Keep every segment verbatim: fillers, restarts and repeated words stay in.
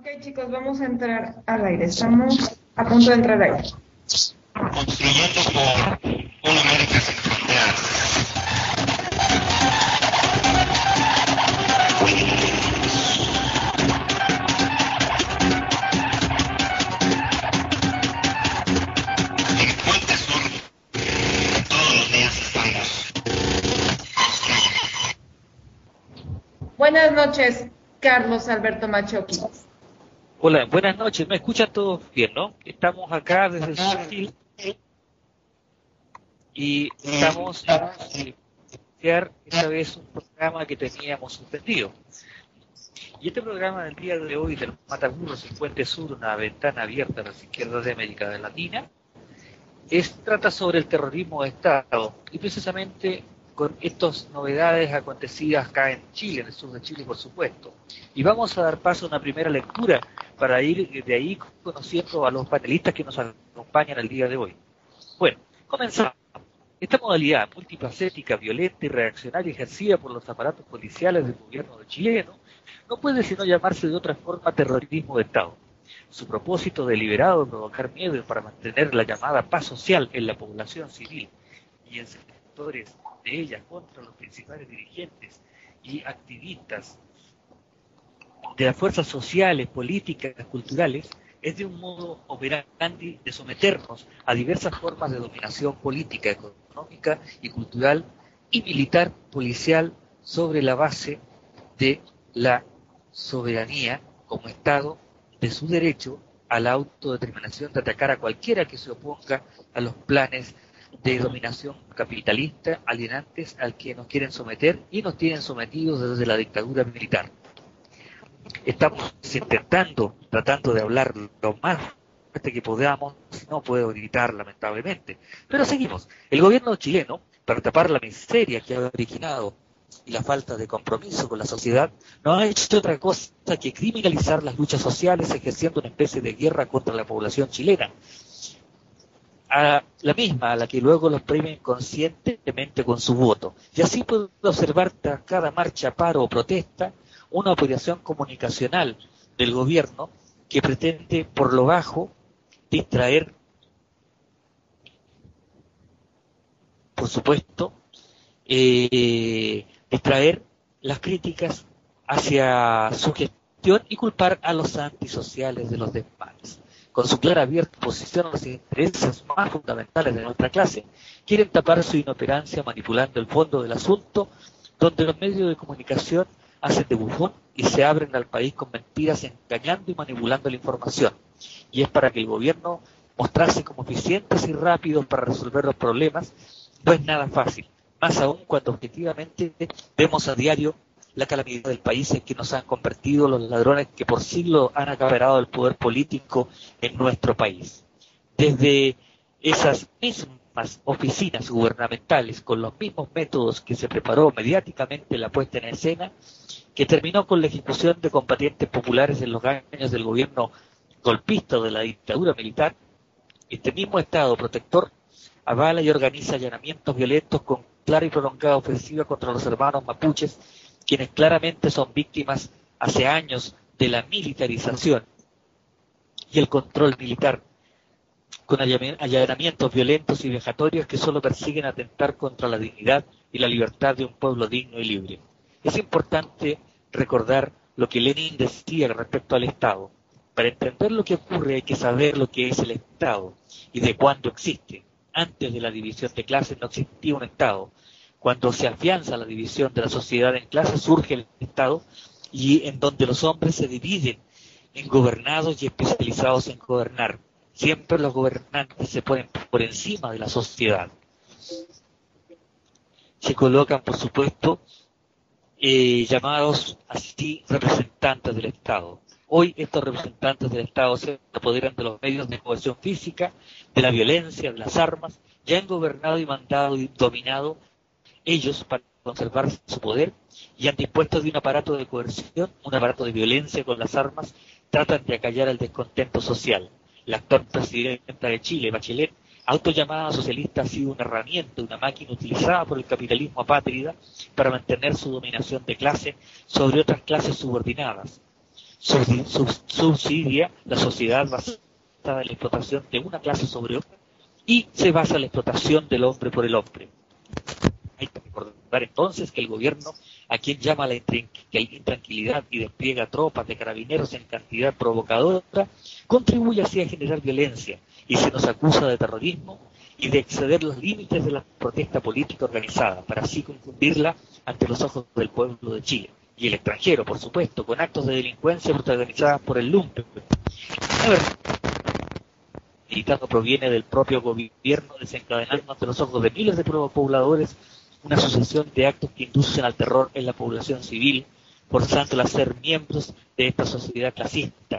Ok, chicos, vamos a entrar al aire. Estamos a punto de entrar al aire. Construyendo por una América sin fronteras. En Puente Sur, todos los días estamos. Buenas noches, Carlos Alberto Machoqui. Hola, buenas noches. ¿Me escuchan todos bien, no? Estamos acá desde Chile y estamos a iniciar esta vez un programa que teníamos suspendido. Y este programa del día de hoy del Mataburros en Puente Sur, una ventana abierta a las izquierdas de América Latina, es, trata sobre el terrorismo de Estado y precisamente con estas novedades acontecidas acá en Chile, en el sur de Chile, por supuesto. Y vamos a dar paso a una primera lectura para ir de ahí conociendo a los panelistas que nos acompañan el día de hoy. Bueno, comenzamos. Esta modalidad multifacética, violenta y reaccionaria ejercida por los aparatos policiales del gobierno chileno no puede sino llamarse de otra forma terrorismo de Estado. Su propósito deliberado de provocar miedo para mantener la llamada paz social en la población civil y en sectores de ella contra los principales dirigentes y activistas de las fuerzas sociales, políticas, culturales, es de un modo operandi de someternos a diversas formas de dominación política, económica y cultural y militar, policial, sobre la base de la soberanía como Estado, de su derecho a la autodeterminación de atacar a cualquiera que se oponga a los planes de dominación capitalista, alienantes al que nos quieren someter y nos tienen sometidos desde la dictadura militar. Estamos intentando, tratando de hablar lo más fuerte que podamos, no puedo gritar lamentablemente, pero seguimos. El gobierno chileno, para tapar la miseria que ha originado y la falta de compromiso con la sociedad, no ha hecho otra cosa que criminalizar las luchas sociales, ejerciendo una especie de guerra contra la población chilena, a la misma a la que luego los premian conscientemente con su voto. Y así puede observar tras cada marcha, paro o protesta una operación comunicacional del gobierno que pretende por lo bajo distraer, por supuesto, eh, distraer las críticas hacia su gestión y culpar a los antisociales de los demás. Con su clara abierta posición a los intereses más fundamentales de nuestra clase, quieren tapar su inoperancia manipulando el fondo del asunto, donde los medios de comunicación hacen de bufón y se abren al país con mentiras, engañando y manipulando la información. Y es para que el gobierno mostrarse como eficientes y rápidos para resolver los problemas, no es nada fácil, más aún cuando objetivamente vemos a diario la calamidad del país en que nos han convertido los ladrones que por siglos han acaparado el poder político en nuestro país. Desde esas mismas oficinas gubernamentales, con los mismos métodos que se preparó mediáticamente la puesta en escena, que terminó con la ejecución de combatientes populares en los años del gobierno golpista de la dictadura militar, este mismo Estado protector avala y organiza allanamientos violentos con clara y prolongada ofensiva contra los hermanos mapuches, quienes claramente son víctimas hace años de la militarización y el control militar, con allanamientos violentos y vejatorios que solo persiguen atentar contra la dignidad y la libertad de un pueblo digno y libre. Es importante recordar lo que Lenin decía respecto al Estado. Para entender lo que ocurre hay que saber lo que es el Estado y de cuándo existe. Antes de la división de clases no existía un Estado. Cuando se afianza la división de la sociedad en clases, surge el Estado, y en donde los hombres se dividen en gobernados y especializados en gobernar. Siempre los gobernantes se ponen por encima de la sociedad. Se colocan, por supuesto, eh, llamados así representantes del Estado. Hoy estos representantes del Estado se apoderan de los medios de cohesión física, de la violencia, de las armas, ya han gobernado y mandado y dominado ellos para conservar su poder y han dispuesto de un aparato de coerción, un aparato de violencia con las armas, tratan de acallar el descontento social. La actual presidenta de Chile, Bachelet, autollamada socialista, ha sido una herramienta, una máquina utilizada por el capitalismo apátrida para mantener su dominación de clase sobre otras clases subordinadas. subsidia la sociedad basada en la explotación de una clase sobre otra y se basa en la explotación del hombre por el hombre. Hay que recordar entonces que el gobierno, a quien llama la intranquilidad y despliega tropas de carabineros en cantidad provocadora, contribuye así a generar violencia y se nos acusa de terrorismo y de exceder los límites de la protesta política organizada, para así confundirla ante los ojos del pueblo de Chile y el extranjero, por supuesto, con actos de delincuencia protagonizadas por el lumpen. La verdad, el dictado proviene del propio gobierno, desencadenando ante los ojos de miles de pobladores una sucesión de actos que inducen al terror en la población civil, forzándola a ser miembros de esta sociedad clasista,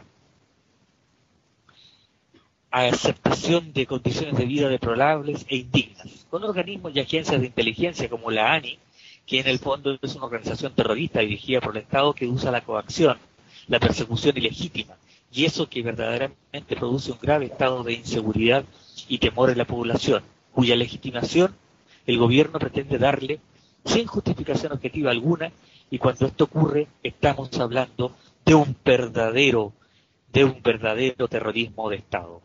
a aceptación de condiciones de vida deplorables e indignas, con organismos y agencias de inteligencia como la ANI, que en el fondo es una organización terrorista dirigida por el Estado que usa la coacción, la persecución ilegítima, y eso que verdaderamente produce un grave estado de inseguridad y temor en la población, cuya legitimación el gobierno pretende darle sin justificación objetiva alguna, y cuando esto ocurre estamos hablando de un verdadero, de un verdadero terrorismo de Estado.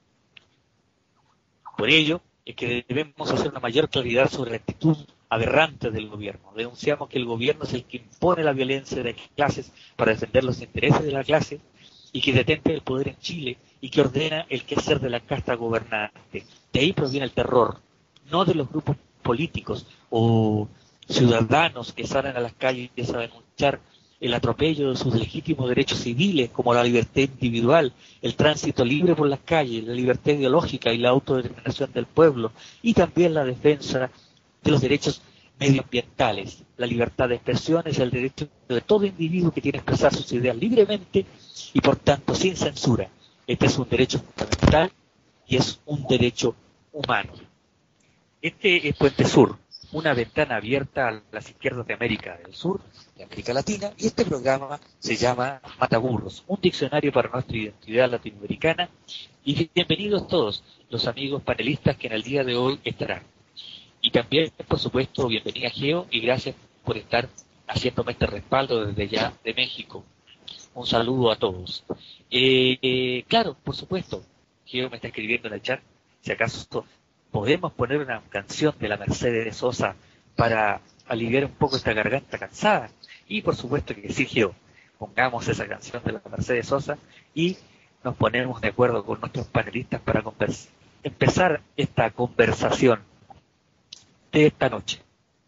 Por ello es que debemos hacer una mayor claridad sobre la actitud aberrante del gobierno. Denunciamos que el gobierno es el que impone la violencia de clases para defender los intereses de la clase y que detenta el poder en Chile y que ordena el quehacer de la casta gobernante. De ahí proviene el terror, no de los grupos políticos o ciudadanos que salen a las calles a denunciar el atropello de sus legítimos derechos civiles, como la libertad individual, el tránsito libre por las calles, la libertad ideológica y la autodeterminación del pueblo, y también la defensa de los derechos medioambientales. La libertad de expresión es el derecho de todo individuo que tiene que expresar sus ideas libremente y por tanto sin censura. Este es un derecho fundamental y es un derecho humano. Este es Puente Sur, una ventana abierta a las izquierdas de América del Sur, de América Latina, y este programa se llama Mataburros, un diccionario para nuestra identidad latinoamericana. Y bienvenidos todos los amigos panelistas que en el día de hoy estarán. Y también, por supuesto, bienvenida Geo, y gracias por estar haciéndome este respaldo desde ya de México. Un saludo a todos. Eh, eh, claro, por supuesto, Geo me está escribiendo en el chat, si acaso podemos poner una canción de la Mercedes Sosa para aliviar un poco esta garganta cansada. Y por supuesto que sí, Geo, pongamos esa canción de la Mercedes Sosa y nos ponemos de acuerdo con nuestros panelistas para convers- empezar esta conversación de esta noche.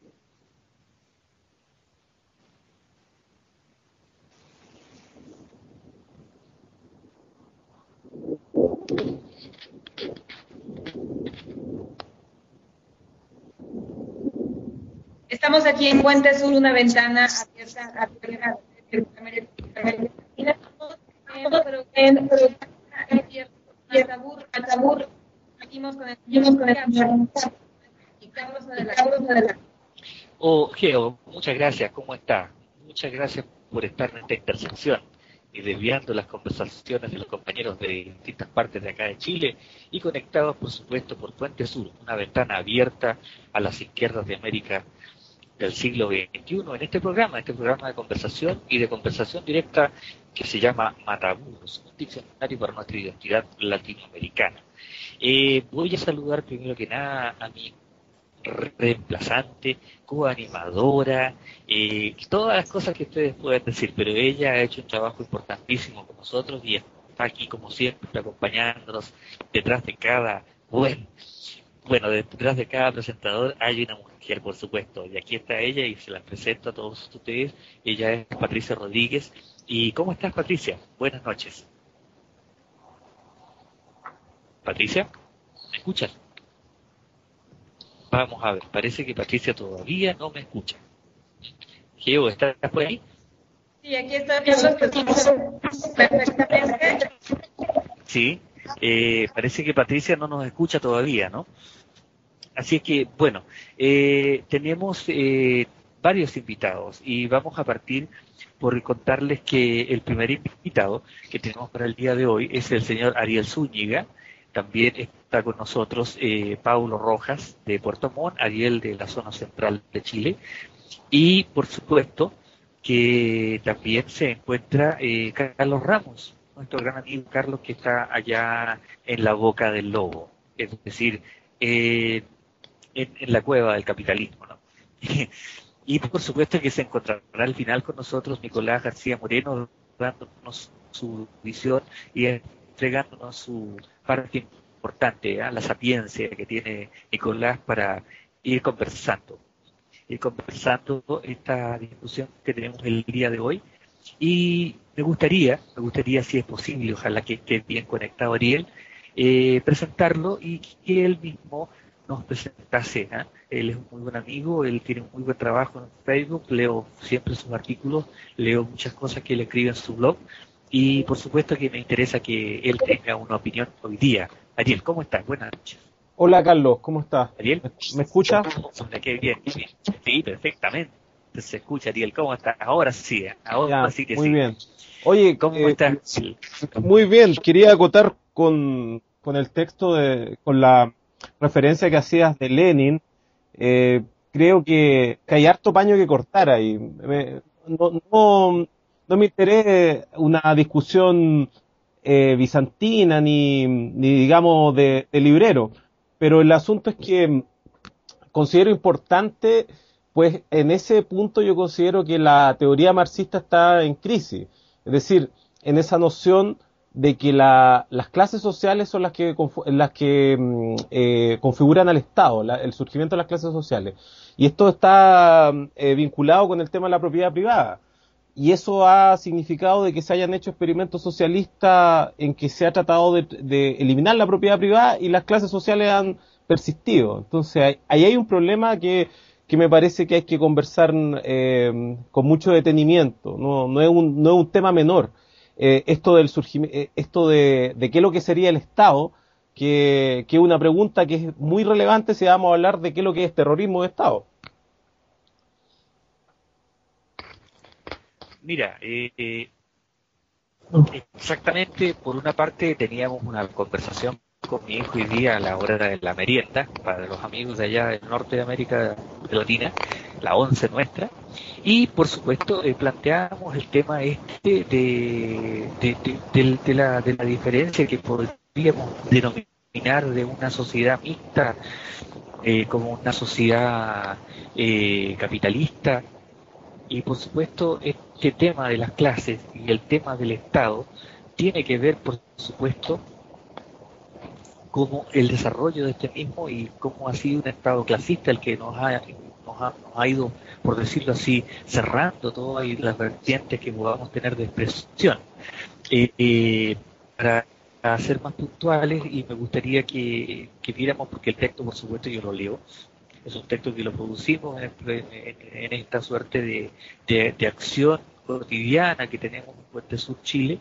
Estamos aquí en Puente Sur, una ventana abierta a América Latina, pero en Matabur, seguimos con el y Carlos adelante. Oh, Geo, muchas gracias, ¿cómo está? Muchas gracias por estar en esta intersección y desviando las conversaciones de los compañeros de distintas partes de acá de Chile y conectados, por supuesto, por Puente Sur, una ventana abierta a las izquierdas de América del siglo veintiuno, en este programa, este programa de conversación y de conversación directa que se llama Mataburros, un diccionario para nuestra identidad latinoamericana. Eh, voy a saludar primero que nada a mi reemplazante, coanimadora, eh, todas las cosas que ustedes pueden decir, pero ella ha hecho un trabajo importantísimo con nosotros y está aquí como siempre acompañándonos detrás de cada buen, bueno, detrás de cada presentador hay una mujer, por supuesto, y aquí está ella y se la presento a todos ustedes. Ella es Patricia Rodríguez. ¿Y cómo estás, Patricia? Buenas noches. Patricia, ¿me escuchas? Vamos a ver, parece que Patricia todavía no me escucha. Geo, ¿estás por ahí? Sí, aquí está perfectamente. Sí, eh, parece que Patricia no nos escucha todavía, ¿no? Así es que, bueno, eh, tenemos eh, varios invitados y vamos a partir por contarles que el primer invitado que tenemos para el día de hoy es el señor Ariel Zúñiga. También está con nosotros eh, Paulo Rojas de Puerto Montt, Ariel de la zona central de Chile. Y, por supuesto, que también se encuentra eh, Carlos Ramos, nuestro gran amigo Carlos, que está allá en la boca del lobo, es decir, eh, en, en la cueva del capitalismo, ¿no? Y por supuesto que se encontrará al final con nosotros Nicolás García Moreno, dándonos su visión y entregándonos su parte importante, ¿eh? La sapiencia que tiene Nicolás para ir conversando, ir conversando esta discusión que tenemos el día de hoy. Y me gustaría, me gustaría si es posible, ojalá que esté bien conectado Ariel, eh, presentarlo y que él mismo nos presentase, ¿eh? Él es un muy buen amigo, él tiene un muy buen trabajo en Facebook, leo siempre sus artículos, leo muchas cosas que él escribe en su blog y por supuesto que me interesa que él tenga una opinión hoy día. Ariel, ¿cómo estás? Buenas noches. Hola Carlos, ¿cómo estás? Ariel, ¿me escuchas? Qué bien, qué bien. Sí, perfectamente. Se escucha, Ariel, ¿cómo estás? Ahora sí, ahora ya, sí que muy sí. Muy bien. Oye, ¿cómo eh, estás? Muy bien, quería acotar con, con el texto, de, con la referencia que hacías de Lenin. Eh, creo que, que hay harto paño que cortar ahí. Me, no, no, no me interesa una discusión eh, bizantina ni, ni digamos de, de librero, pero el asunto es que considero importante, pues en ese punto yo considero que la teoría marxista está en crisis, es decir, en esa noción de que la, las clases sociales son las que las que eh, configuran al Estado, la, el surgimiento de las clases sociales. Y esto está eh, vinculado con el tema de la propiedad privada. Y eso ha significado de que se hayan hecho experimentos socialistas en que se ha tratado de, de eliminar la propiedad privada y las clases sociales han persistido. Entonces, ahí hay un problema que, que me parece que hay que conversar eh, con mucho detenimiento. No, no es un, no es un tema menor. Eh, esto del surgimiento, eh, esto de, de qué es lo que sería el Estado, que, que es una pregunta que es muy relevante si vamos a hablar de qué es lo que es terrorismo de Estado. Mira, eh, eh, exactamente, por una parte teníamos una conversación con mi hijo hoy día a la hora de la merienda, para los amigos de allá del norte de América Latina, la once nuestra, y por supuesto eh, planteamos el tema este de, de, de, de, de, la, de la diferencia que podríamos denominar de una sociedad mixta eh, como una sociedad eh, capitalista. Y por supuesto este tema de las clases y el tema del Estado tiene que ver, por supuesto, como el desarrollo de este mismo y cómo ha sido un Estado clasista el que nos ha, nos ha, nos ha ido, por decirlo así, cerrando todas las vertientes que podamos tener de expresión. Eh, eh, para, para ser más puntuales, y me gustaría que, que viéramos, porque el texto, por supuesto, yo lo leo, es un texto que lo producimos en, en, en esta suerte de, de, de acción cotidiana que tenemos en Puente Sur, Chile.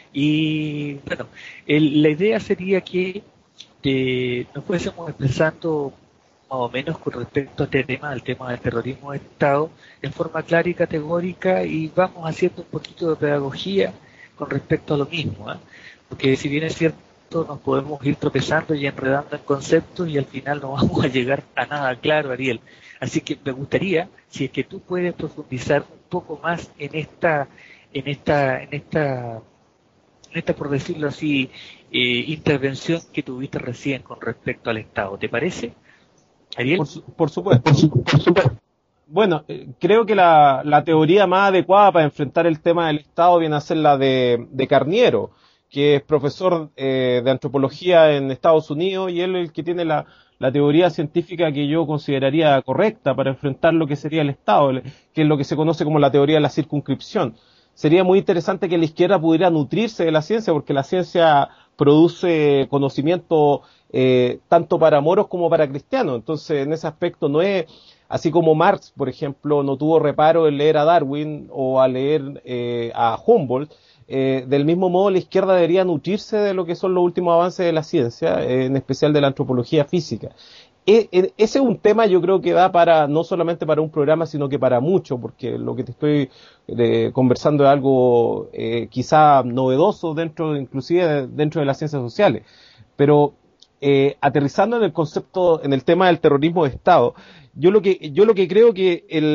Y bueno, el, la idea sería que de, nos fuésemos expresando más o menos con respecto a este tema, al tema del terrorismo de Estado, en forma clara y categórica, y vamos haciendo un poquito de pedagogía con respecto a lo mismo, ¿eh? Porque si bien es cierto, nos podemos ir tropezando y enredando en conceptos y al final no vamos a llegar a nada claro, Ariel. Así que me gustaría, si es que tú puedes profundizar un poco más en esta, en esta, en esta, en esta, por decirlo así, eh, intervención que tuviste recién con respecto al Estado. ¿Te parece, Ariel? Por, su, por supuesto. Por su, por supuesto. Bueno, eh, creo que la, la teoría más adecuada para enfrentar el tema del Estado viene a ser la de, de Carniero, que es profesor eh, de antropología en Estados Unidos, y él es el que tiene la, la teoría científica que yo consideraría correcta para enfrentar lo que sería el Estado, que es lo que se conoce como la teoría de la circunscripción. Sería muy interesante que la izquierda pudiera nutrirse de la ciencia, porque la ciencia produce conocimiento eh, tanto para moros como para cristianos. Entonces, en ese aspecto no es, así como Marx, por ejemplo, no tuvo reparo en leer a Darwin o a leer eh, a Humboldt. Eh, del mismo modo, la izquierda debería nutrirse de lo que son los últimos avances de la ciencia, eh, en especial de la antropología física. E, e, ese es un tema, yo creo que da para, no solamente para un programa, sino que para mucho, porque lo que te estoy eh, conversando es algo eh, quizá novedoso dentro, inclusive dentro de las ciencias sociales. Pero eh, aterrizando en el concepto, en el tema del terrorismo de Estado, yo lo que, yo lo que creo que el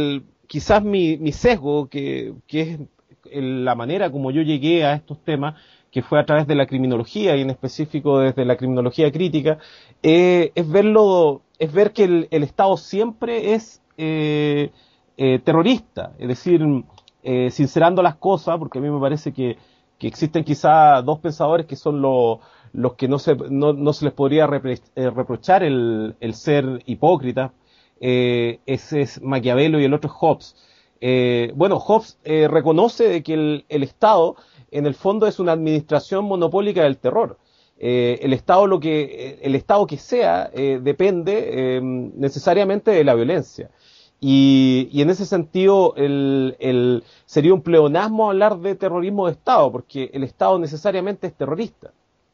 quizás mi, mi sesgo, que, que es la manera como yo llegué a estos temas, que fue a través de la criminología y en específico desde la criminología crítica, eh, es verlo, es ver que el, el Estado siempre es eh, eh, terrorista, es decir, eh, sincerando las cosas, porque a mí me parece que, que existen quizá dos pensadores que son los los que no se no, no se les podría repre, eh, reprochar el, el ser hipócritas. Eh, ese es Maquiavelo y el otro es Hobbes. Eh, bueno, Hobbes eh, reconoce de que el, el Estado en el fondo es una administración monopólica del terror. Eh, el Estado lo que el Estado que sea eh, depende eh, necesariamente de la violencia. Y, y en ese sentido el, el, sería un pleonasmo hablar de terrorismo de Estado, porque el Estado necesariamente es terrorista.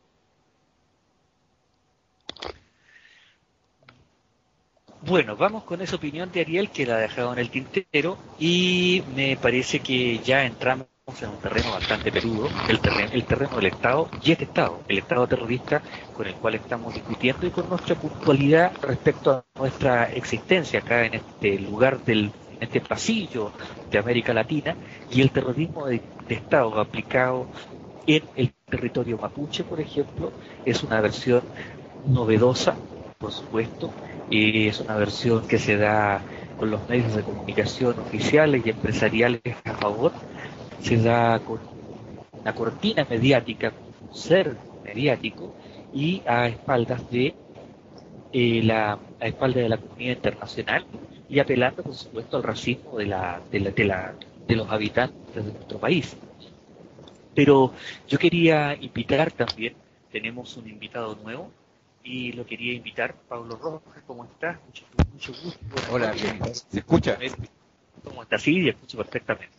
Bueno, vamos con esa opinión de Ariel, que la ha dejado en el tintero, y me parece que ya entramos en un terreno bastante peludo, el terreno, el terreno del Estado y este Estado, el Estado terrorista con el cual estamos discutiendo y con nuestra puntualidad respecto a nuestra existencia acá en este lugar del, en este pasillo de América Latina, y el terrorismo de, de Estado aplicado en el territorio mapuche, por ejemplo, es una versión novedosa, por supuesto, y es una versión que se da con los medios de comunicación oficiales y empresariales a favor, se da con una cortina mediática, un ser mediático, y a espaldas de eh, la a espaldas de la comunidad internacional, y apelando, por supuesto, al racismo de la de la de, la, de los habitantes de nuestro país. Pero yo quería invitar también, tenemos un invitado nuevo, y lo quería invitar, Pablo Rojas. ¿Cómo estás? Mucho, mucho gusto. Hola, ¿se escucha? ¿Cómo estás? Sí, te escucho perfectamente.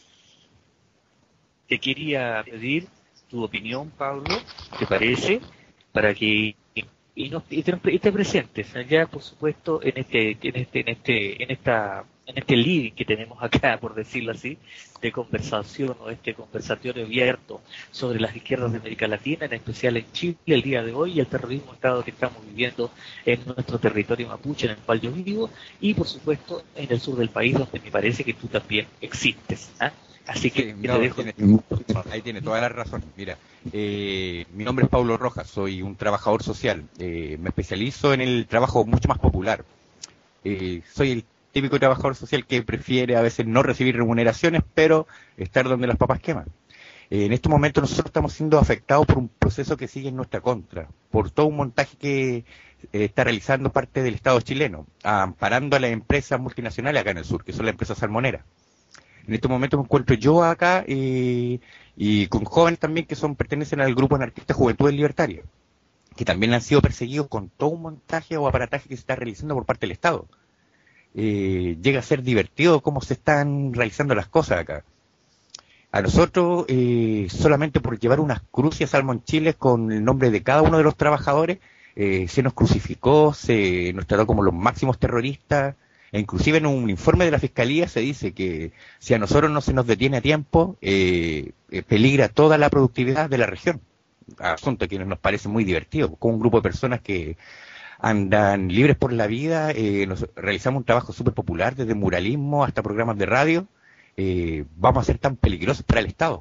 Te quería pedir tu opinión, Pablo, ¿te parece? Para que y, nos, y, te, y te presentes allá, por supuesto, en este, en este, en este, en esta, en este living que tenemos acá, por decirlo así, de conversación, o este conversatorio abierto sobre las izquierdas de América Latina, en especial en Chile el día de hoy, y el terrorismo Estado que estamos viviendo en nuestro territorio mapuche, en el cual yo vivo, y por supuesto en el sur del país, donde me parece que tú también existes, ¿eh? Así que, sí, que no, te dejo. Tiene, ahí tiene toda la razón. Mira, eh, mi nombre es Pablo Rojas, soy un trabajador social. Eh, me especializo en el trabajo mucho más popular. Eh, soy el típico trabajador social que prefiere a veces no recibir remuneraciones, pero estar donde las papas queman. Eh, en este momento nosotros estamos siendo afectados por un proceso que sigue en nuestra contra, por todo un montaje que eh, está realizando parte del Estado chileno, amparando a las empresas multinacionales acá en el sur, que son las empresas salmoneras. En este momento me encuentro yo acá eh, y con jóvenes también que son pertenecen al grupo anarquista Juventudes Libertarias, que también han sido perseguidos con todo un montaje o aparataje que se está realizando por parte del Estado. Eh, llega a ser divertido cómo se están realizando las cosas acá. A nosotros, eh, solamente por llevar unas cruces salmonchiles con el nombre de cada uno de los trabajadores, eh, se nos crucificó, se nos trató como los máximos terroristas. E inclusive en un informe de la Fiscalía se dice que si a nosotros no se nos detiene a tiempo, eh, eh, peligra toda la productividad de la región. Asunto que nos parece muy divertido, con un grupo de personas que andan libres por la vida, eh, nos realizamos un trabajo súper popular, desde muralismo hasta programas de radio, eh, vamos a ser tan peligrosos para el Estado.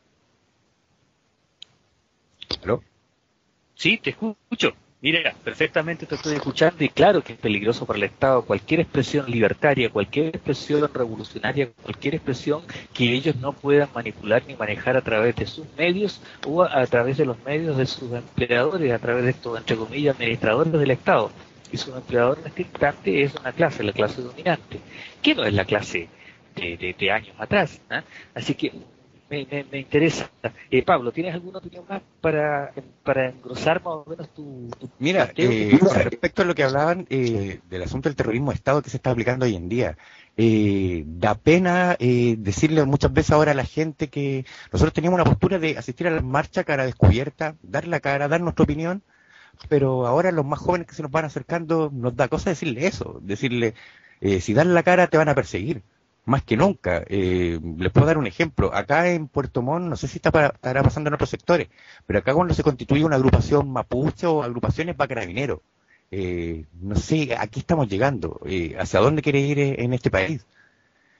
¿Aló? Sí, te escucho. Mira, perfectamente te estoy escuchando, y claro que es peligroso para el Estado cualquier expresión libertaria, cualquier expresión revolucionaria, cualquier expresión que ellos no puedan manipular ni manejar a través de sus medios o a, a través de los medios de sus empleadores, a través de estos, entre comillas, administradores del Estado. Y su empleador en este instante es una clase, la clase dominante, que no es la clase de, de, de años atrás, ¿eh? Así que Me, me, me interesa. Eh, Pablo, ¿tienes alguna opinión más para, para engrosar más o menos tu... tu Mira, eh, respecto a lo que hablaban eh, del asunto del terrorismo de Estado que se está aplicando hoy en día, eh, da pena eh, decirle muchas veces ahora a la gente que nosotros teníamos una postura de asistir a la marcha cara descubierta, dar la cara, dar nuestra opinión, pero ahora los más jóvenes que se nos van acercando nos da cosa decirle eso, decirle, eh, si dan la cara te van a perseguir. Más que nunca. Eh, les puedo dar un ejemplo. Acá en Puerto Montt, no sé si está para, estará pasando en otros sectores, pero acá cuando se constituye una agrupación mapuche o agrupaciones va carabineros. Eh, no sé, aquí estamos llegando. Eh, ¿Hacia dónde quiere ir en este país?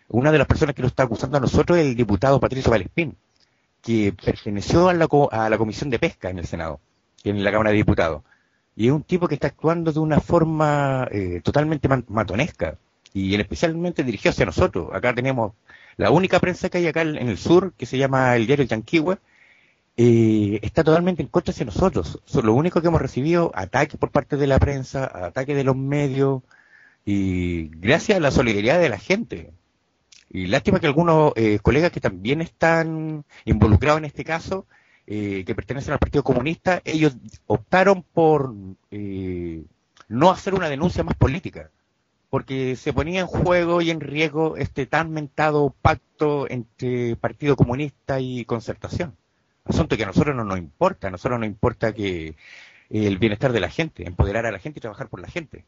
Una de las personas que lo está acusando a nosotros es el diputado Patricio Valespín, que perteneció a la, a la Comisión de Pesca en el Senado, en la Cámara de Diputados. Y es un tipo que está actuando de una forma eh, totalmente matonesca, y en especialmente dirigido hacia nosotros. Acá tenemos la única prensa que hay acá en el sur, que se llama el diario Yanquihue, eh, está totalmente en contra hacia nosotros. Son lo único que hemos recibido ataques por parte de la prensa, ataques de los medios, y gracias a la solidaridad de la gente. Y lástima que algunos eh, colegas que también están involucrados en este caso, eh, que pertenecen al Partido Comunista, ellos optaron por eh, no hacer una denuncia más política, porque se ponía en juego y en riesgo este tan mentado pacto entre Partido Comunista y Concertación. Asunto que a nosotros no nos importa, a nosotros nos importa que eh, el bienestar de la gente, empoderar a la gente y trabajar por la gente.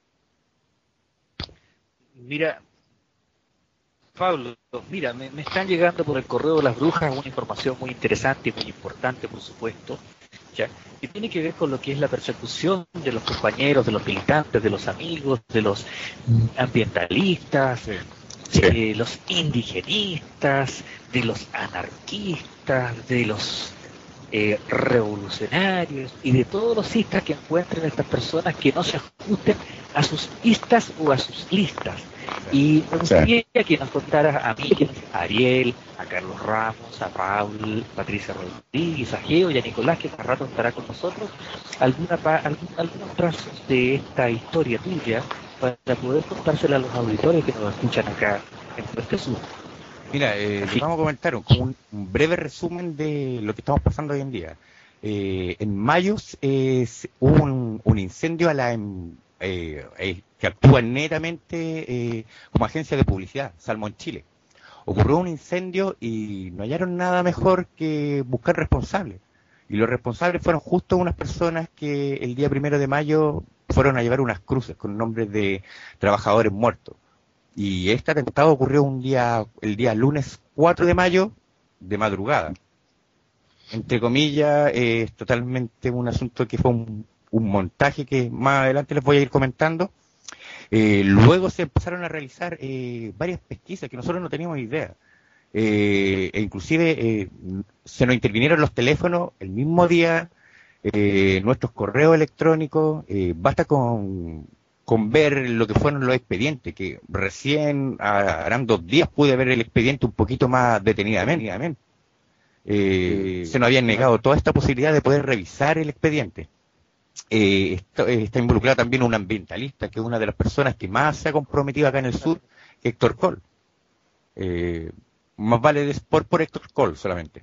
Mira, Pablo, mira, me, me están llegando por el correo de las brujas una información muy interesante y muy importante, por supuesto, ¿ya? Que tiene que ver con lo que es la persecución de los compañeros, de los militantes, de los amigos, de los ambientalistas, Sí. de los indigenistas, de los anarquistas, de los eh, revolucionarios y de todos los istas que encuentren estas personas que no se ajusten a sus istas o a sus listas. Y me gustaría sí. que nos contaras a mí, a Ariel, a Carlos Ramos, a Raúl, Patricia Rodríguez, a Geo y a Nicolás, que cada rato estará con nosotros, alguna algún, algunos trazos de esta historia tuya para poder contársela a los auditores que nos escuchan acá en Puente Sur. Mira, eh, les vamos a comentar un, un, un breve resumen de lo que estamos pasando hoy en día. Eh, en mayo eh, hubo un, un incendio a la eh, eh, que actúa netamente eh, como agencia de publicidad, Salmón Chile. Ocurrió un incendio y no hallaron nada mejor que buscar responsables. Y los responsables fueron justo unas personas que el día primero de mayo fueron a llevar unas cruces con nombres de trabajadores muertos. Y este atentado ocurrió un día, el día lunes cuatro de mayo, de madrugada. Entre comillas, eh, es totalmente un asunto que fue un, un montaje que más adelante les voy a ir comentando. Eh, luego se empezaron a realizar eh, varias pesquisas que nosotros no teníamos idea. Eh, e inclusive eh, se nos intervinieron los teléfonos el mismo día, eh, nuestros correos electrónicos, eh, basta con... con ver lo que fueron los expedientes, que recién harán dos días pude ver el expediente un poquito más detenidamente. Eh, se nos habían negado toda esta posibilidad de poder revisar el expediente. Eh, esto, eh, está involucrado también un ambientalista, que es una de las personas que más se ha comprometido acá en el sur, Héctor Coll. Eh, más vale de por, por Héctor Coll solamente.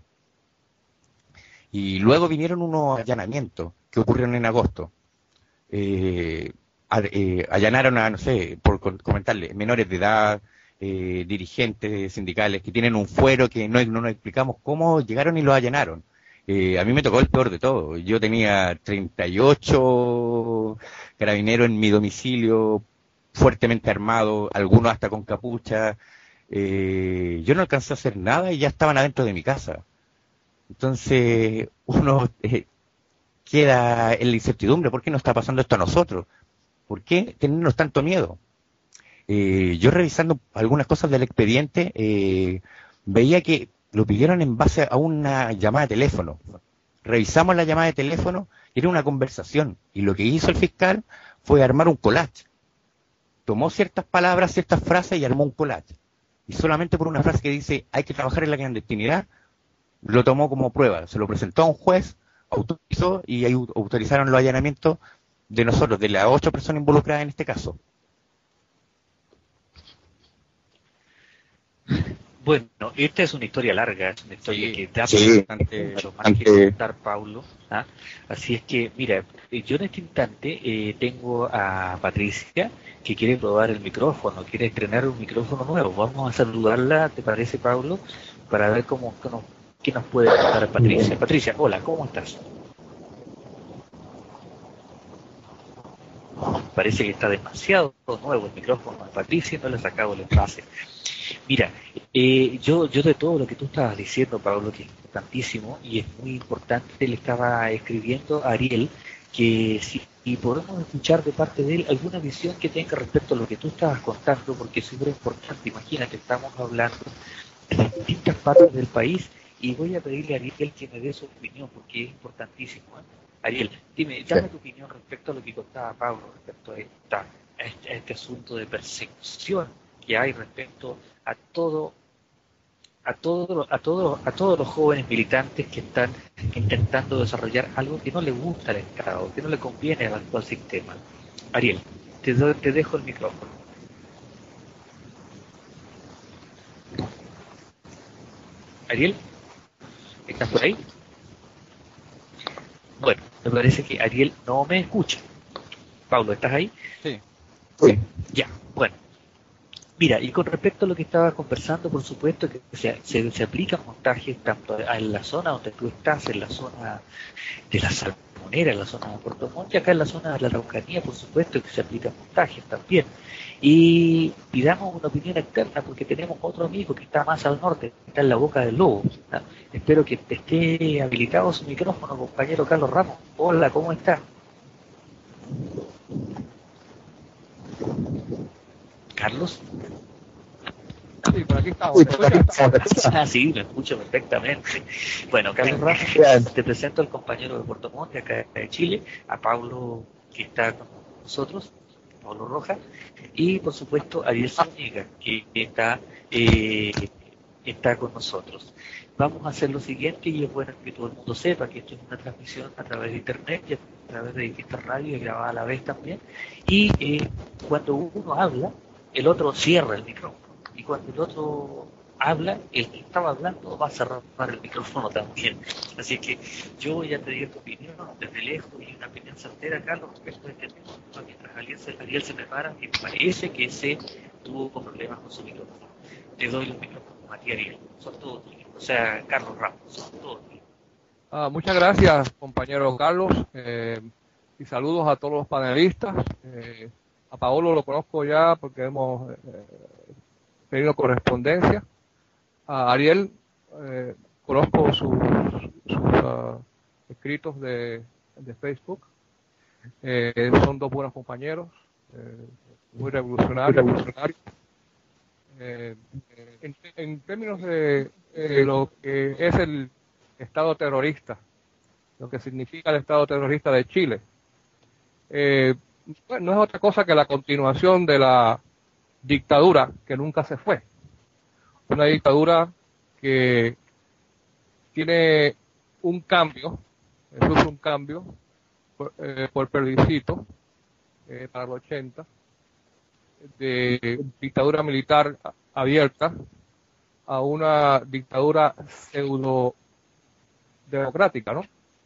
Y luego vinieron unos allanamientos que ocurrieron en agosto. Eh, Eh, allanaron a, no sé, por comentarle, menores de edad, eh, dirigentes sindicales que tienen un fuero que no, no nos explicamos cómo llegaron y lo allanaron. Eh, a mí me tocó el peor de todo. Yo tenía treinta y ocho carabineros en mi domicilio, fuertemente armados, algunos hasta con capucha. Eh, yo no alcancé a hacer nada y ya estaban adentro de mi casa. Entonces, uno eh, queda en la incertidumbre, ¿por qué nos está pasando esto a nosotros? ¿Por qué tenernos tanto miedo? Eh, yo revisando algunas cosas del expediente, eh, veía que lo pidieron en base a una llamada de teléfono. Revisamos la llamada de teléfono, era una conversación, y lo que hizo el fiscal fue armar un collage. Tomó ciertas palabras, ciertas frases y armó un collage. Y solamente por una frase que dice, hay que trabajar en la clandestinidad, lo tomó como prueba. Se lo presentó a un juez, autorizó, y ahí autorizaron los allanamientos de nosotros, de las ocho personas involucradas en este caso. Bueno, esta es una historia larga, es una historia sí, que da sí, bastante mucho más que contar, Paulo. ¿Ah? Así es que, mira, yo en este instante eh, tengo a Patricia que quiere probar el micrófono, quiere estrenar un micrófono nuevo. Vamos a saludarla, ¿te parece, Paulo? Para ver cómo, qué nos, qué nos puede contar Patricia. Patricia, hola, ¿cómo estás? Parece que está demasiado nuevo el micrófono de Patricia, no le he sacado el enlace. Mira, eh, yo yo de todo lo que tú estabas diciendo, Pablo, que es importantísimo y es muy importante, le estaba escribiendo a Ariel que si y podemos escuchar de parte de él alguna visión que tenga respecto a lo que tú estabas contando, porque es súper importante. Imagínate, estamos hablando de distintas partes del país y voy a pedirle a Ariel que me dé su opinión, porque es importantísimo. ¿eh? Ariel, dime, dame tu opinión respecto a lo que contaba Pablo, respecto a, esta, a, este, a este asunto de persecución que hay respecto a todo a todos a todos a todos los jóvenes militantes que están intentando desarrollar algo que no le gusta al Estado, que no le conviene al actual sistema. Ariel, te, do, te dejo el micrófono. Ariel, ¿estás por ahí? Bueno, me parece que Ariel no me escucha. Pablo, ¿estás ahí? Sí. Sí. Ya, bueno. Mira, y con respecto a lo que estaba conversando, por supuesto que se, se, se aplican montajes tanto en la zona donde tú estás, en la zona de la Salmonera, en la zona de Puerto Montt, y acá en la zona de la Araucanía, por supuesto que se aplican montajes también. Y pidamos una opinión externa porque tenemos otro amigo que está más al norte, que está en la Boca del Lobo. ¿no? Espero que esté habilitado su micrófono, compañero Carlos Ramos. Hola, ¿cómo está? Carlos. Sí, por aquí estamos. Sí, por aquí estamos. Ah, sí, lo escucho perfectamente. Bueno, Carlos Ramos, te presento al compañero de Puerto Montt, acá de Chile, a Pablo, que está con nosotros, Pablo Rojas, y por supuesto a Ariel Zúñiga, que está, eh, está con nosotros. Vamos a hacer lo siguiente, y es bueno que todo el mundo sepa que esto es una transmisión a través de internet y a través de distintas radios, grabada a la vez también, y eh, cuando uno habla, el otro cierra el micrófono, y cuando el otro habla, el que estaba hablando va a cerrar el micrófono también. Así que yo voy a pedir tu opinión desde lejos, y una opinión certera, Carlos, respecto a este tema, mientras Ariel se, Ariel se prepara, y me parece que se tuvo problemas con su micrófono. Te doy los micrófonos a ti, Ariel, son todos tuyos. O sea, Carlos Ramos, son todos tuyos. Ah, muchas gracias, compañero Carlos, eh, y saludos a todos los panelistas. Eh, A Paolo lo conozco ya porque hemos eh, tenido correspondencia. A Ariel eh, conozco sus, sus uh, escritos de, de Facebook. Eh, son dos buenos compañeros, eh, muy revolucionarios. Muy revolucionarios. Eh, en, en términos de eh, lo que es el Estado terrorista, lo que significa el Estado terrorista de Chile, eh, no es otra cosa que la continuación de la dictadura que nunca se fue. Una dictadura que tiene un cambio, eso es un cambio por, eh, por plebiscito eh, para los ochenta, de dictadura militar abierta a una dictadura pseudo democrática, ¿no?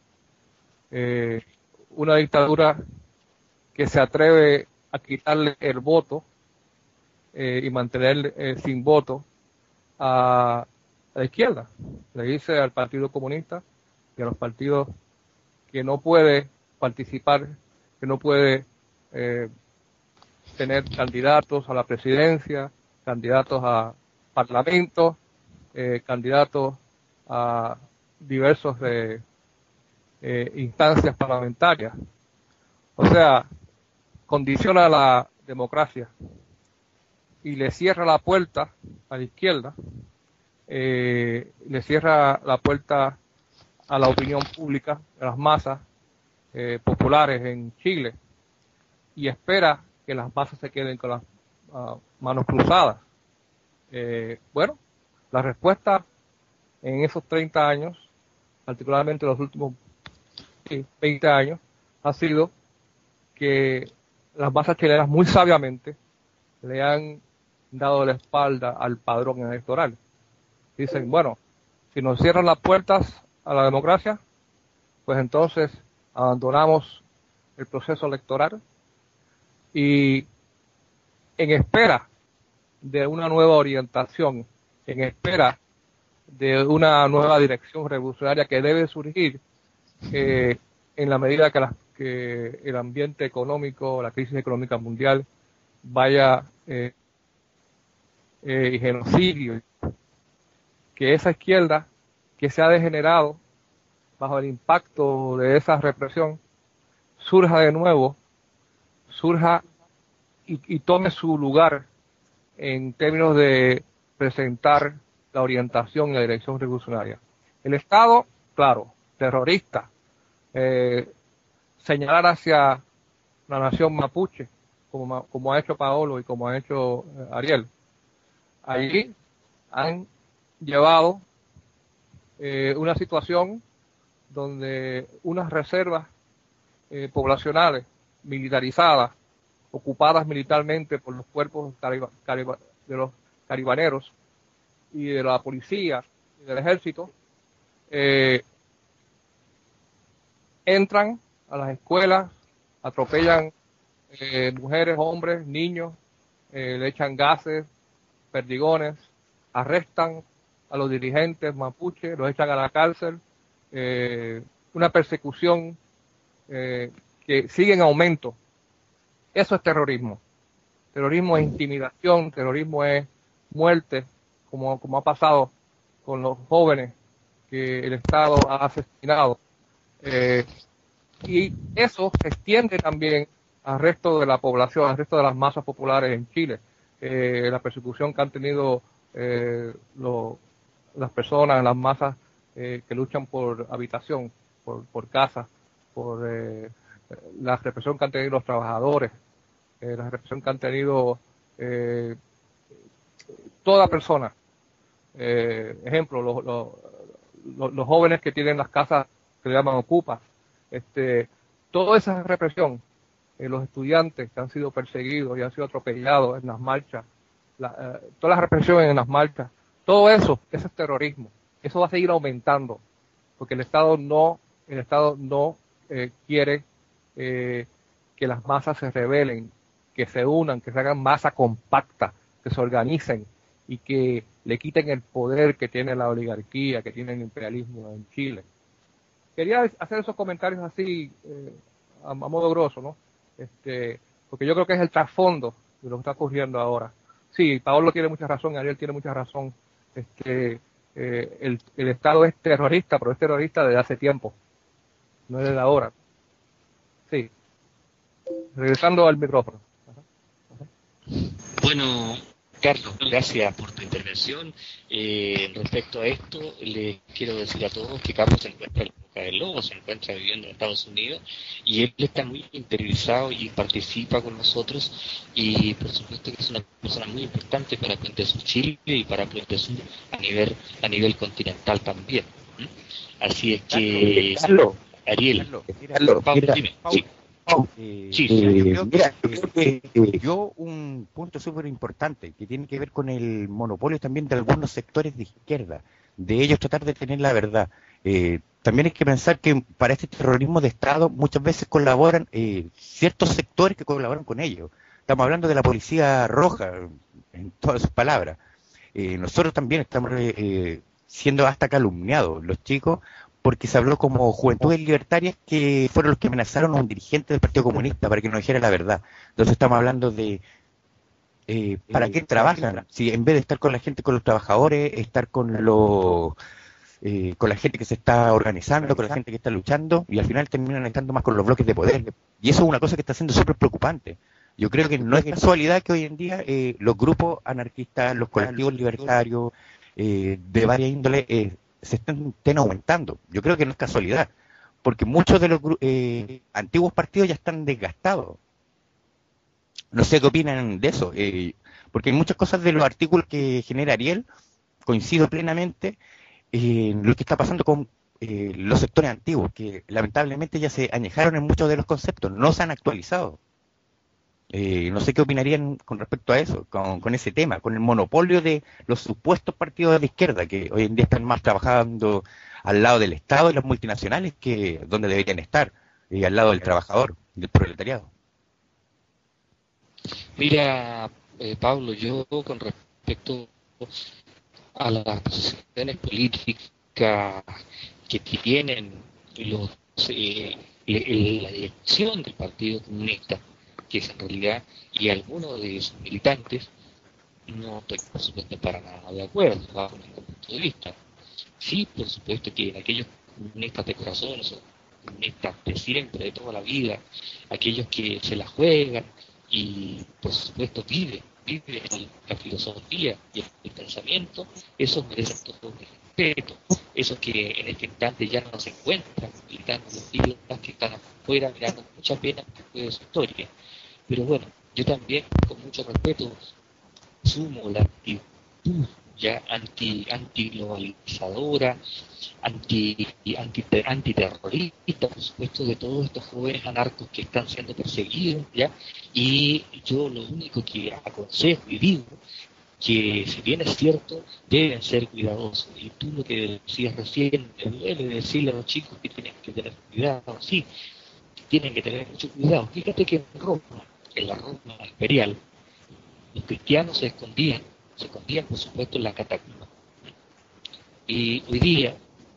Eh, una dictadura que se atreve a quitarle el voto eh, y mantener eh, sin voto a, a la izquierda. Le dice al Partido Comunista y a los partidos que no puede participar, que no puede eh, tener candidatos a la presidencia, candidatos a parlamentos, eh, candidatos a diversos eh, eh, instancias parlamentarias. O sea, condiciona la democracia y le cierra la puerta a la izquierda, eh, le cierra la puerta a la opinión pública, a las masas eh, populares en Chile, y espera que las masas se queden con las uh, manos cruzadas. Eh, bueno, la respuesta en esos treinta años, particularmente los últimos veinte años, ha sido que las masas chilenas muy sabiamente le han dado la espalda al padrón electoral. Dicen, bueno, si nos cierran las puertas a la democracia, pues entonces abandonamos el proceso electoral y en espera de una nueva orientación, en espera de una nueva dirección revolucionaria que debe surgir eh, en la medida que, la, que el ambiente económico, la crisis económica mundial vaya eh, eh, y genocidio, que esa izquierda que se ha degenerado bajo el impacto de esa represión surja de nuevo, surja y, y tome su lugar en términos de presentar la orientación y la dirección revolucionaria. El Estado, claro, terrorista, eh, señalar hacia la nación mapuche, como, como ha hecho Paolo y como ha hecho eh, Ariel. Allí han llevado eh, una situación donde unas reservas eh, poblacionales militarizadas, ocupadas militarmente por los cuerpos cariba, cariba, de los caribaneros y de la policía y del ejército, eh, entran a las escuelas, atropellan eh, mujeres, hombres, niños, eh, le echan gases, perdigones, arrestan a los dirigentes mapuche, los echan a la cárcel, eh, una persecución eh, que sigue en aumento. Eso es terrorismo. Terrorismo es intimidación, terrorismo es muerte, como, como ha pasado con los jóvenes que el Estado ha asesinado. Eh, y eso se extiende también al resto de la población, al resto de las masas populares en Chile. Eh, la persecución que han tenido eh, lo, las personas, las masas eh, que luchan por habitación, por, por casa, por eh, la represión que han tenido los trabajadores, eh, la represión que han tenido eh, toda persona. Eh, ejemplo, los, los, los, los jóvenes que tienen las casas que le llaman ocupas, este, toda esa represión, eh, los estudiantes que han sido perseguidos y han sido atropellados en las marchas, la, eh, toda la represión en las marchas, todo eso, eso es terrorismo. Eso va a seguir aumentando, porque el Estado no, el Estado no eh, quiere eh, que las masas se rebelen, que se unan, que se hagan masa compacta, que se organicen y que le quiten el poder que tiene la oligarquía, que tiene el imperialismo en Chile. Quería hacer esos comentarios así, eh, a, a modo grosso, ¿no? Este, porque yo creo que es el trasfondo de lo que está ocurriendo ahora. Sí, Paolo tiene mucha razón, Ariel tiene mucha razón. Este, eh, el, el Estado es terrorista, pero es terrorista desde hace tiempo, no es desde ahora. Sí. Regresando al micrófono. Ajá. Ajá. Bueno, Carlos, gracias por tu intervención. Eh, respecto a esto, les quiero decir a todos que Carlos se encuentra en la Boca del Lobo, se encuentra viviendo en Estados Unidos y él está muy interiorizado y participa con nosotros y por supuesto que es una persona muy importante para Puente Sur Chile y para Puente Sur a nivel, a nivel continental también. ¿Mm? Así es que, Carlos, Ariel, Carlos, Carlos, Pablo, mira, dime. Pablo, Sí. Eh, Sí, eh, yo creo mira, que, yo creo que yo un punto súper importante que tiene que ver con el monopolio también de algunos sectores de izquierda, de ellos tratar de tener la verdad. Eh, también hay que pensar que para este terrorismo de Estado muchas veces colaboran eh, ciertos sectores que colaboran con ellos. Estamos hablando de la policía roja, en todas sus palabras. Eh, nosotros también estamos eh, siendo hasta calumniados, los chicos, porque se habló como Juventudes Libertarias que fueron los que amenazaron a un dirigente del Partido Comunista para que nos dijera la verdad. Entonces estamos hablando de eh, ¿para qué trabajan? Si en vez de estar con la gente, con los trabajadores, estar con los eh, con la gente que se está organizando, con la gente que está luchando, y al final terminan estando más con los bloques de poder. Y eso es una cosa que está siendo súper preocupante. Yo creo que no es casualidad que hoy en día eh, los grupos anarquistas, los colectivos libertarios, eh, de varias índoles, eh, se estén, estén aumentando. Yo creo que no es casualidad, porque muchos de los eh, antiguos partidos ya están desgastados. No sé qué opinan de eso, eh, porque hay muchas cosas de los artículos que genera Ariel, coincido plenamente eh, en lo que está pasando con eh, los sectores antiguos, que lamentablemente ya se añejaron en muchos de los conceptos, no se han actualizado. Eh, no sé qué opinarían con respecto a eso, con, con ese tema, con el monopolio de los supuestos partidos de izquierda que hoy en día están más trabajando al lado del Estado y las multinacionales que donde deberían estar, eh, al lado del trabajador, del proletariado. Mira, eh, Pablo, yo con respecto a las posiciones políticas que tienen los, eh, la dirección del Partido Comunista, que es en realidad, y algunos de sus militantes, no estoy por supuesto para nada de acuerdo bajo mi punto de vista. Sí, por supuesto que aquellos comunistas de corazón, esos comunistas de siempre, de toda la vida, aquellos que se la juegan y por supuesto viven, viven la filosofía y el pensamiento, esos merecen todo mi respeto. Esos que en este instante ya no se encuentran gritando los días, que están afuera mirando con mucha pena después de su historia. Pero bueno, yo también con mucho respeto sumo la actitud ya anti antiglobalizadora, anti anti antiterrorista, por supuesto, de todos estos jóvenes anarcos que están siendo perseguidos, ya. Y yo lo único que aconsejo y digo que, si bien es cierto, deben ser cuidadosos. Y tú lo que decías recién, me duele decirle a los chicos que tienen que tener cuidado, sí, tienen que tener mucho cuidado. Fíjate que en Roma, en la Roma imperial, los cristianos se escondían, se escondían por supuesto en la catacumba. Y hoy día,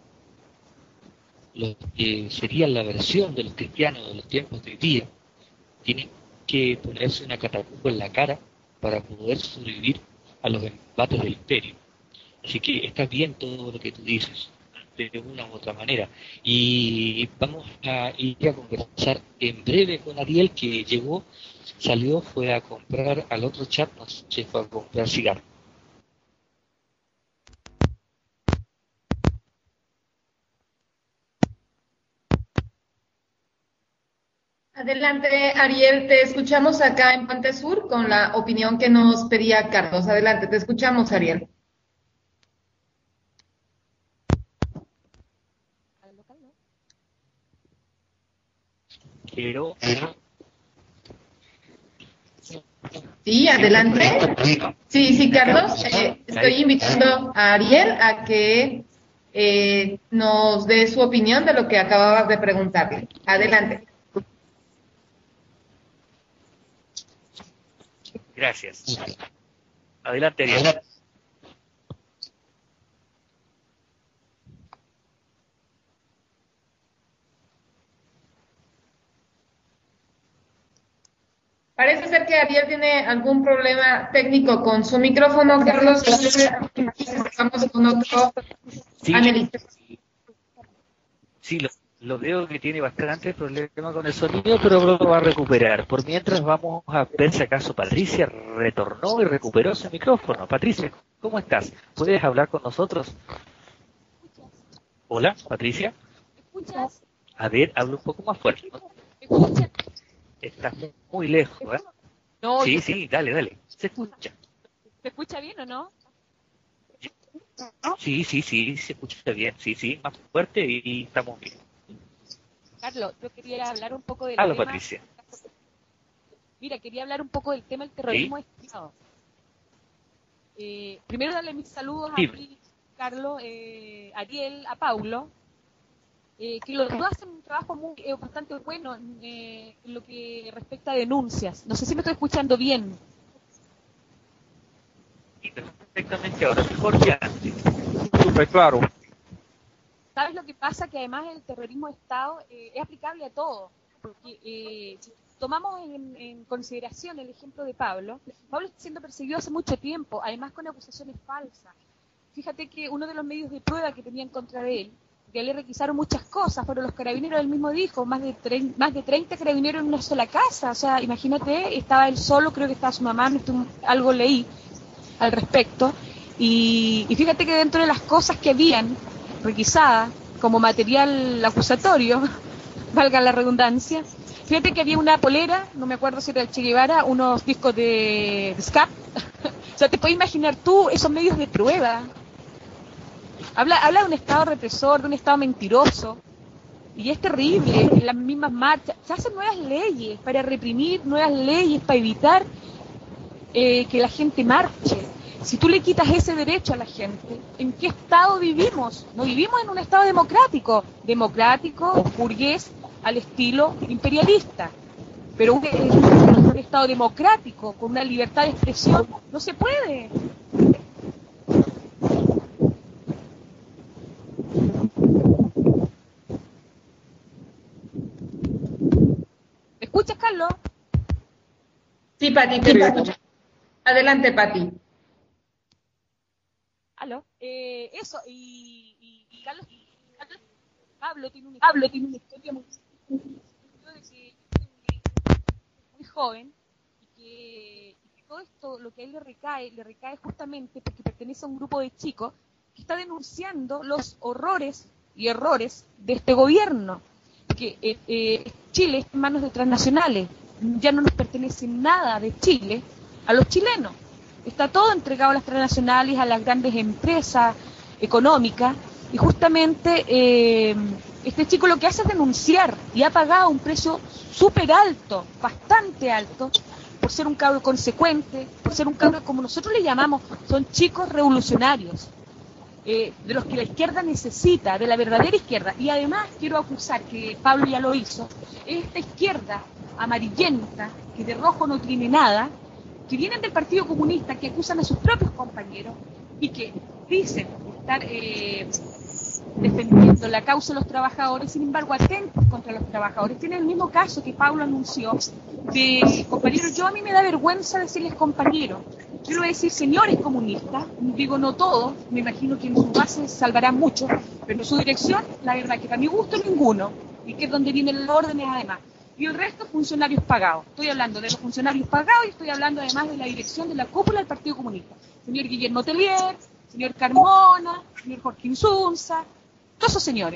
los que serían la versión de los cristianos de los tiempos de hoy día, tienen que ponerse una catacumba en la cara para poder sobrevivir a los embates del imperio. Así que está bien todo lo que tú dices, de una u otra manera. Y vamos a ir a conversar en breve con Ariel, que llegó, salió, fue a comprar al otro chat, no sé, fue a comprar cigarros. Adelante, Ariel, te escuchamos acá en Puente Sur con la opinión que nos pedía Carlos. Adelante, te escuchamos, Ariel. Pero... Sí, adelante. Sí, sí, Carlos, eh, estoy invitando a Ariel a que eh, nos dé su opinión de lo que acababas de preguntarle. Adelante. Gracias. Adelante, Ariel. Parece ser que Ariel tiene algún problema técnico con su micrófono, Carlos. Vamos con otro Sí, analista. sí lo, lo veo que tiene bastante problema con el sonido, pero lo va a recuperar. Por mientras vamos a ver si acaso Patricia retornó y recuperó su micrófono. Patricia, ¿cómo estás? ¿Puedes hablar con nosotros? Hola, Patricia. ¿Me escuchas? A ver, habla un poco más fuerte. ¿Me escuchas? Estás muy lejos, ¿eh? No, Sí, yo- sí, dale, dale. Se escucha. ¿me escucha bien o no? Sí, sí, sí, se escucha bien. Sí, sí, más fuerte y, y estamos bien. Carlos, yo quería hablar un poco del Habla, tema. Patricia. Mira, quería hablar un poco del tema del terrorismo Sí. de Estado. Eh, primero darle mis saludos a Sí. ti, Carlos, eh, Ariel, a Paulo, eh, que los dos hacen un trabajo muy eh, bastante bueno eh, en lo que respecta a denuncias. No sé si me estoy escuchando bien. Sí, perfectamente, ahora mejor que antes. Súper claro. ¿Sabes lo que pasa? Que además el terrorismo de Estado eh, es aplicable a todo. Porque eh, si tomamos en, en consideración el ejemplo de Pablo, Pablo está siendo perseguido hace mucho tiempo, además con acusaciones falsas. Fíjate que uno de los medios de prueba que tenían contra de él, que le requisaron muchas cosas, fueron los carabineros, él mismo dijo, más de, tre- más de treinta carabineros en una sola casa. O sea, imagínate, estaba él solo, creo que estaba su mamá, no estoy- algo leí al respecto. Y, y fíjate que dentro de las cosas que habían requisadas como material acusatorio, valga la redundancia, fíjate que había una polera, no me acuerdo si era el Che Guevara, unos discos de, de Scap. O sea, te puedes imaginar tú esos medios de prueba. Habla, habla de un Estado represor, de un Estado mentiroso. Y es terrible, en las mismas marchas. Se hacen nuevas leyes para reprimir, nuevas leyes para evitar eh, que la gente marche. Si tú le quitas ese derecho a la gente, ¿en qué Estado vivimos? No vivimos en un Estado democrático, democrático, burgués, al estilo imperialista. Pero un, un Estado democrático, con una libertad de expresión, no se puede. ¿Me escuchas, Carlos? Sí, Pati, te escucho. Adelante, Pati. ¿Aló? Eh, eso, y, y, y Carlos, Carlos, Pablo tiene una, Pablo tiene una historia muy, de que muy joven y que, y que todo esto, lo que a él le recae, le recae justamente porque pertenece a un grupo de chicos que está denunciando los horrores y errores de este gobierno. Que eh, eh, Chile está en manos de transnacionales, ya no nos pertenece nada de Chile a los chilenos. Está todo entregado a las transnacionales, a las grandes empresas económicas, y justamente eh, este chico lo que hace es denunciar y ha pagado un precio súper alto, bastante alto, por ser un cabro consecuente, por ser un cabro, como nosotros le llamamos, son chicos revolucionarios, eh, de los que la izquierda necesita, de la verdadera izquierda. Y además quiero acusar, que Pablo ya lo hizo, esta izquierda amarillenta, que de rojo no tiene nada, que vienen del Partido Comunista, que acusan a sus propios compañeros y que dicen estar eh, defendiendo la causa de los trabajadores, sin embargo atentos contra los trabajadores. Tiene el mismo caso que Pablo anunció de compañeros. Yo a mí me da vergüenza decirles compañeros, yo le voy a decir señores comunistas, digo no todos, me imagino que en su base salvarán mucho, pero en su dirección, la verdad que para mi gusto ninguno, y que es donde vienen los órdenes además. Y el resto, funcionarios pagados. Estoy hablando de los funcionarios pagados y estoy hablando además de la dirección de la cúpula del Partido Comunista. Señor Guillermo Tellier, señor Carmona, señor Jorge Insunza, todos esos señores.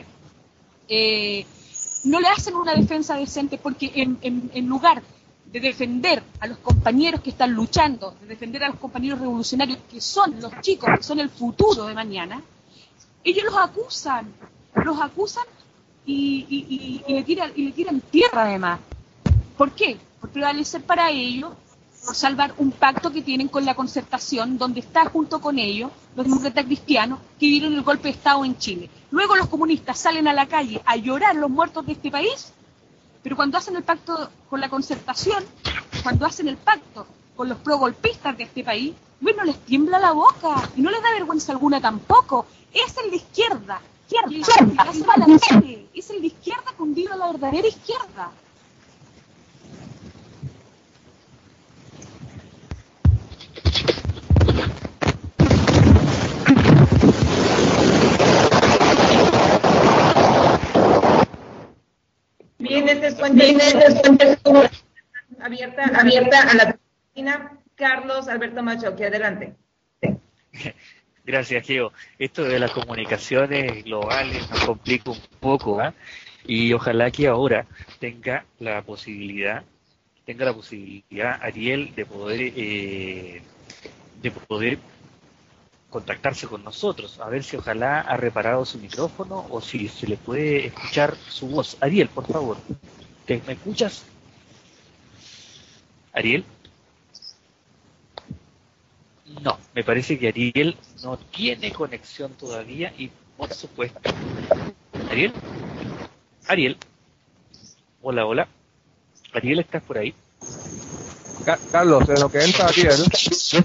Eh, no le hacen una defensa decente porque en, en, en lugar de defender a los compañeros que están luchando, de defender a los compañeros revolucionarios, que son los chicos, que son el futuro de mañana, ellos los acusan, los acusan Y, y, y, y, le tiran, y le tiran tierra además. ¿Por qué? Por prevalecer para ellos, por salvar un pacto que tienen con la Concertación, donde está junto con ellos los demócratas cristianos que vieron el golpe de Estado en Chile. Luego los comunistas salen a la calle a llorar los muertos de este país, pero cuando hacen el pacto con la Concertación, cuando hacen el pacto con los progolpistas de este país, bueno, les tiembla la boca y no les da vergüenza alguna tampoco. Es el de izquierda. Izquierda, es el de izquierda con viva la verdadera izquierda. Bien, este es Fuente abierta, abierta a la página. Carlos Alberto Machoque, adelante. Gracias, Geo. Esto de las comunicaciones globales nos complica un poco, ¿eh? Y ojalá que ahora tenga la posibilidad, tenga la posibilidad, Ariel, de poder, eh, de poder contactarse con nosotros, a ver si ojalá ha reparado su micrófono o si se le puede escuchar su voz. Ariel, por favor, ¿te, ¿me escuchas? Ariel. No, me parece que Ariel no tiene conexión todavía y por supuesto. Ariel, Ariel, hola, hola. Ariel, ¿estás por ahí? Ca- Carlos, en lo que entra Ariel, Sí.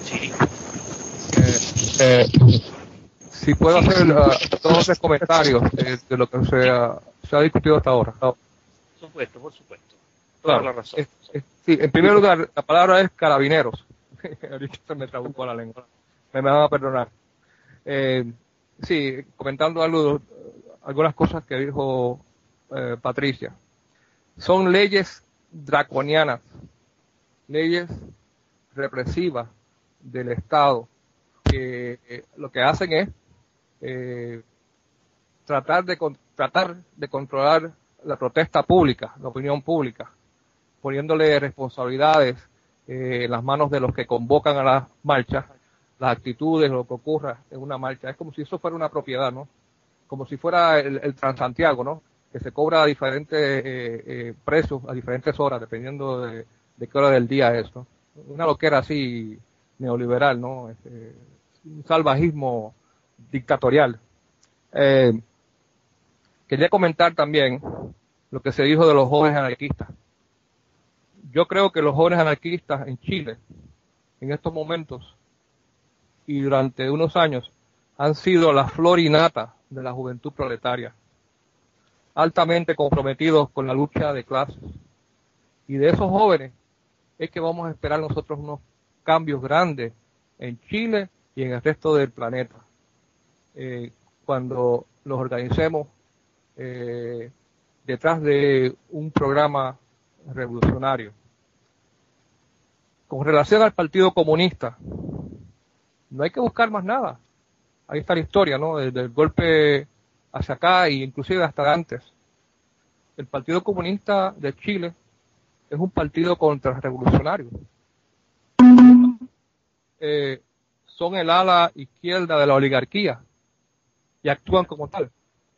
eh, eh, si puedo hacer uh, todos los comentarios eh, de lo que se ha, se ha discutido hasta ahora. Por supuesto, por supuesto. Toda la razón. Es- es- sí, en primer lugar, la palabra es carabineros. Ahorita se me trabucó la lengua. Me, me van a perdonar. Eh, sí, comentando algo, algunas cosas que dijo eh, Patricia. Son leyes draconianas, leyes represivas del Estado, que eh, lo que hacen es eh, tratar de con- tratar de controlar la protesta pública, la opinión pública, poniéndole responsabilidades eh, en las manos de los que convocan a las marchas, las actitudes, lo que ocurra en una marcha. Es como si eso fuera una propiedad, ¿no? Como si fuera el, el Transantiago, ¿no? Que se cobra a diferentes eh, eh, precios, a diferentes horas, dependiendo de, de qué hora del día es, ¿no? Una loquera así neoliberal, ¿no? Este, un salvajismo dictatorial. Eh, quería comentar también lo que se dijo de los jóvenes anarquistas. Yo creo que los jóvenes anarquistas en Chile, en estos momentos y durante unos años, han sido la flor y nata de la juventud proletaria, altamente comprometidos con la lucha de clases. Y de esos jóvenes es que vamos a esperar nosotros unos cambios grandes en Chile y en el resto del planeta. Eh, cuando los organicemos eh, detrás de un programa revolucionario. Con relación al Partido Comunista, no hay que buscar más nada. Ahí está la historia, ¿no? Desde el golpe hacia acá e inclusive hasta antes. El Partido Comunista de Chile es un partido contrarrevolucionario. Eh, son el ala izquierda de la oligarquía y actúan como tal.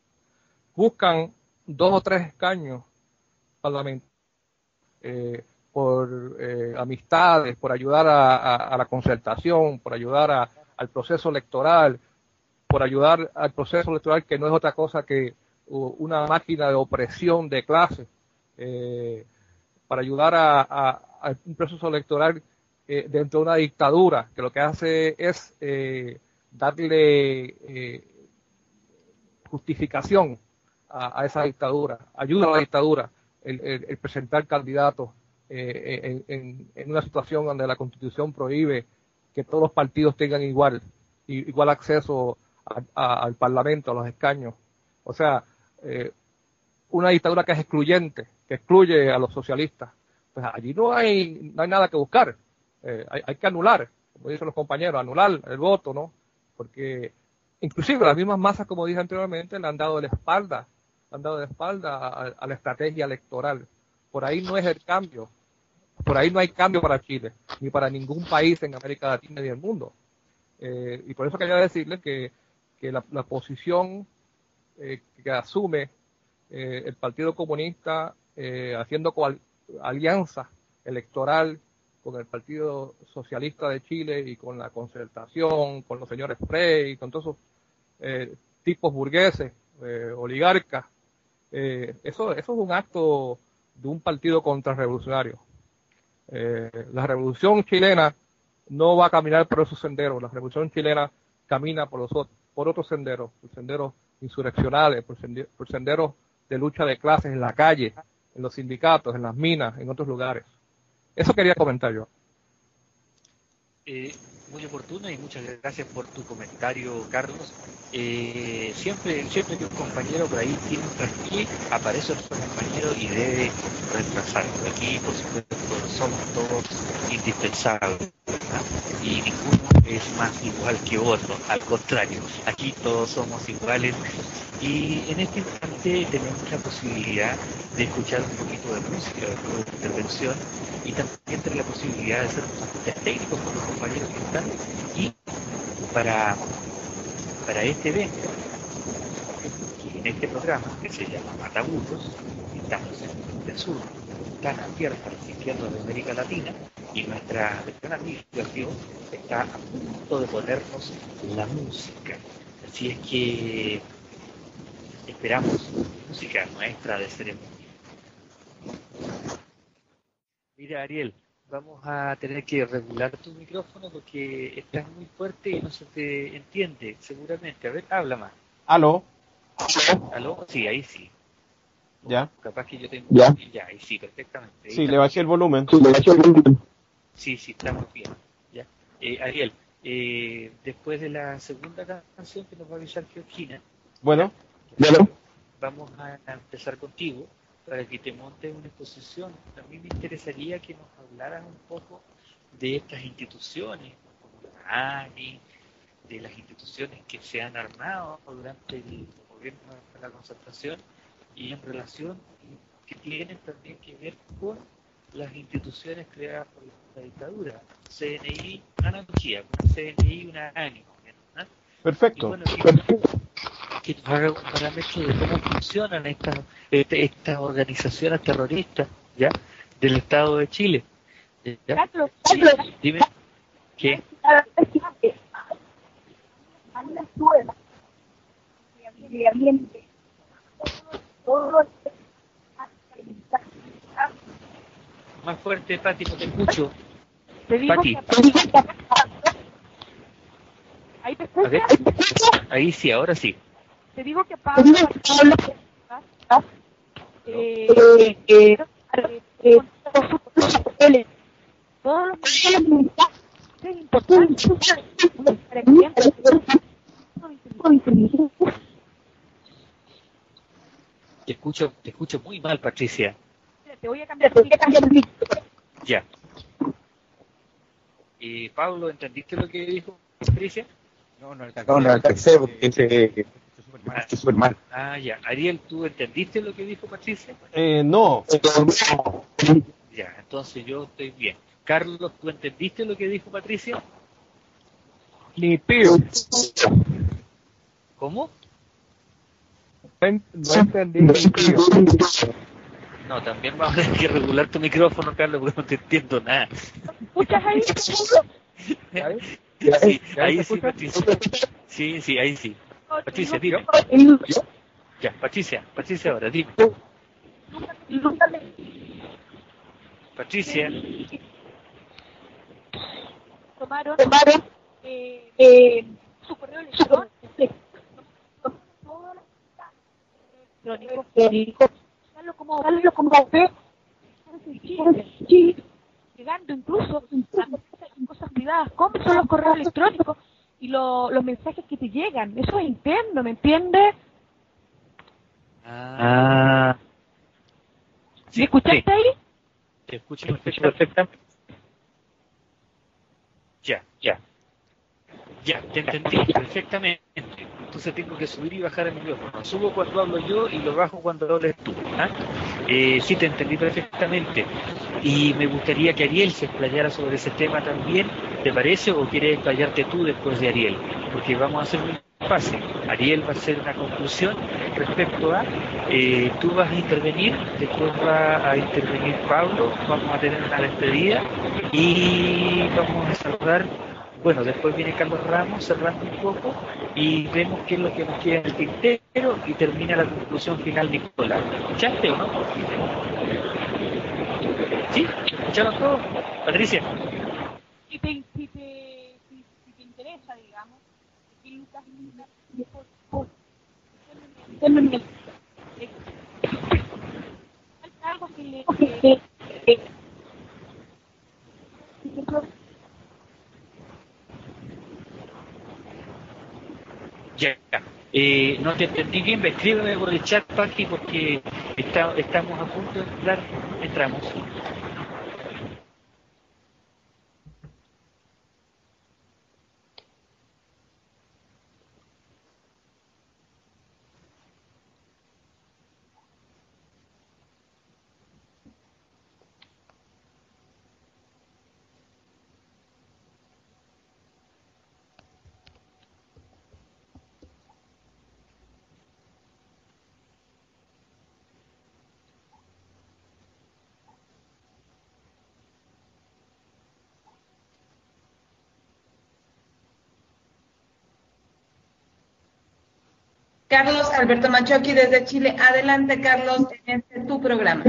Buscan dos o tres escaños parlamentarios eh, por eh, amistades, por ayudar a, a, a la concertación, por ayudar a, al proceso electoral, por ayudar al proceso electoral que no es otra cosa que uh, una máquina de opresión de clase, eh, para ayudar a, a, a un proceso electoral eh, dentro de una dictadura, que lo que hace es eh, darle eh, justificación a, a esa dictadura, ayuda a la dictadura el, el, el presentar candidatos eh, en, en, en una situación donde la Constitución prohíbe que todos los partidos tengan igual, igual acceso a, a, al Parlamento, a los escaños. O sea, eh, una dictadura que es excluyente, que excluye a los socialistas. Pues allí no hay, no hay nada que buscar. Eh, hay, hay que anular, como dicen los compañeros, anular el voto, ¿no? Porque inclusive las mismas masas, como dije anteriormente, le han dado la espalda, le han dado la espalda a, a la estrategia electoral. Por ahí no es el cambio. Por ahí no hay cambio para Chile, ni para ningún país en América Latina ni el mundo. Eh, y por eso quería decirles que, que la, la posición eh, que asume eh, el Partido Comunista eh, haciendo coal, alianza electoral con el Partido Socialista de Chile y con la Concertación, con los señores Frey, con todos esos eh, tipos burgueses, eh, oligarcas, eh, eso, eso es un acto de un partido contrarrevolucionario. Eh, la revolución chilena no va a caminar por esos senderos, la revolución chilena camina por los por otros senderos, por senderos insurreccionales, por, sender, por senderos de lucha de clases en la calle, en los sindicatos, en las minas, en otros lugares. Eso quería comentar yo. Eh, muy oportuno y muchas gracias por tu comentario, Carlos. Eh, siempre, siempre que un compañero por ahí tiene un perfil, aparece otro compañero y debe reemplazarlo. Aquí, por supuesto, somos todos indispensables, ¿verdad? Y ninguno es más igual que otro. Al contrario, aquí todos somos iguales. Y en este instante tenemos la posibilidad de escuchar un poquito de música, de intervención, y también tener la posibilidad de hacer unos técnicos con los compañeros que están. Y para, para este evento, y en este programa que se llama Mataburros, estamos en el sur, tan abierta a las izquierdas de América Latina, y nuestra gran amiga Dios está a punto de ponernos la música. Así es que esperamos música nuestra de ceremonia. Mira, Ariel, vamos a tener que regular tu micrófono porque estás muy fuerte y no se te entiende, seguramente. A ver, habla más. ¿Aló? ¿Aló? Sí, ahí sí. ¿Ya? Capaz que yo tengo... ¿Ya? Ya, ahí sí, perfectamente. Ahí Sí, está. le bajé el volumen. Sí, sí, estamos bien. Ya. Eh, Ariel, eh, después de la segunda canción que nos va a avisar Georgina, Bueno. ¿ya? Vamos a empezar contigo para que te montes una exposición. A mí me interesaría que nos hablaras un poco de estas instituciones, como la ANI, de las instituciones que se han armado durante el gobierno de la Concertación y en relación que tienen también que ver con las instituciones creadas por la dictadura, C N I, una analogía, una C N I y una ANI. ¿No? Perfecto. Y bueno, que, que nos haga un parámetro de cómo funcionan estas este, estas organizaciones terroristas, ¿ya? Del Estado de Chile. ¿Ya? Carlos, Sí, Carlos. dime. ¿Qué? Más fuerte, Pati, no te escucho. Te digo Pati. que... ¿Ahí te A ver. escuchas? Ahí sí, ahora sí. Te digo que Pablo... Eh, eh, eh, todos los mensajes es importante. Por ejemplo, Te escucho, te escucho muy mal, Patricia. Te voy a cambiar, te voy a cambiar el micro. Ya. Y Pablo, ¿entendiste lo que dijo Patricia? No, no alcancé. No, no alcancé porque se escucha súper mal. Ah, ya. Ariel, ¿tú entendiste lo que dijo Patricia? Eh, no. Ya, entonces yo estoy bien. Carlos, ¿tú entendiste lo que dijo Patricia? Ni tío. ¿Cómo? No entendí ni tío. No, también vamos a tener que regular tu micrófono, Carlos, porque no te entiendo nada. ¿Escuchas ahí? ¿Ahí? Sí, ¿Ya ahí se sí, escucha? Patricia. Sí, sí, ahí sí. Patricia, dime. Ya, Patricia, Patricia ahora, dime. Patricia. Tomaron, tomaron eh, eh, su correo electrónico. electrónico. Darlo como, darlo como café. Llegando incluso a cosas privadas. ¿Cómo son los correos electrónicos y lo, los mensajes que te llegan? Eso es interno, ¿me entiendes? Ah. ¿Me escuchaste sí. ahí? Te escucho perfectamente. Ya, ya. Ya, te entendí perfectamente. Entonces tengo que subir y bajar el micrófono. Subo cuando hablo yo y lo bajo cuando hables tú. ¿Ah? Eh, sí, te entendí perfectamente. Y me gustaría que Ariel se explayara sobre ese tema también. ¿Te parece? ¿O quieres explayarte tú después de Ariel? Porque vamos a hacer muy fácil. Ariel va a hacer una conclusión respecto a... Eh, tú vas a intervenir, después va a intervenir Pablo, vamos a tener una despedida y vamos a cerrar. Bueno, después viene Carlos Ramos cerrando un poco y vemos qué es lo que nos queda en el tintero y termina la conclusión final Nicolás. ¿Escuchaste o no? ¿Sí? ¿Escucharon todo? Patricia. Si te, si te, si, si te interesa, digamos, que Lucas algo que le... Que, que, Ya, eh, no te entendí bien, escríbeme por el chat, Paqui, porque está, estamos a punto de entrar, entramos. Carlos Alberto Machoqui desde Chile. Adelante, Carlos, en este tu programa.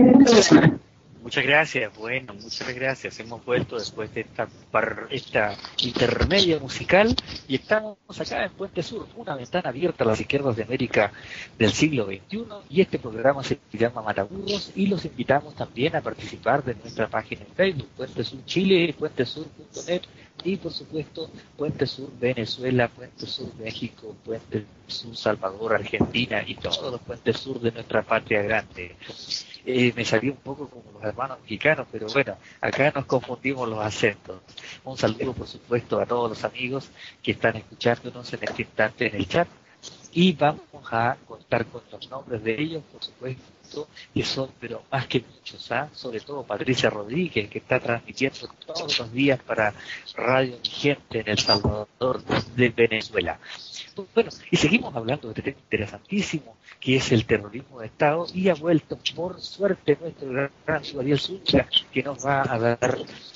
Muchas gracias, bueno, muchas gracias. Hemos vuelto después de esta, par, esta intermedia musical y estamos acá en Puente Sur, una ventana abierta a las izquierdas de América del siglo veintiuno, y este programa se llama Mataburros y los invitamos también a participar de nuestra página en Facebook, Puente Sur Chile, puente sur punto net y por supuesto Puente Sur Venezuela, Puente Sur México, Puente Sur Salvador, Argentina y todos los Puentes Sur de nuestra patria grande. Eh, me salí un poco como los hermanos mexicanos, pero bueno, acá nos confundimos los acentos. Un saludo, por supuesto, a todos los amigos que están escuchándonos en este instante en el chat, y vamos a contar con los nombres de ellos, por supuesto, que son, pero más que muchos, ¿ah? Sobre todo Patricia Rodríguez, que está transmitiendo todos los días para Radio Vigente en El Salvador de Venezuela. Bueno, y seguimos hablando de este tema interesantísimo, que es el terrorismo de Estado, y ha vuelto, por suerte, nuestro gran Ariel Zúñiga, que nos va a dar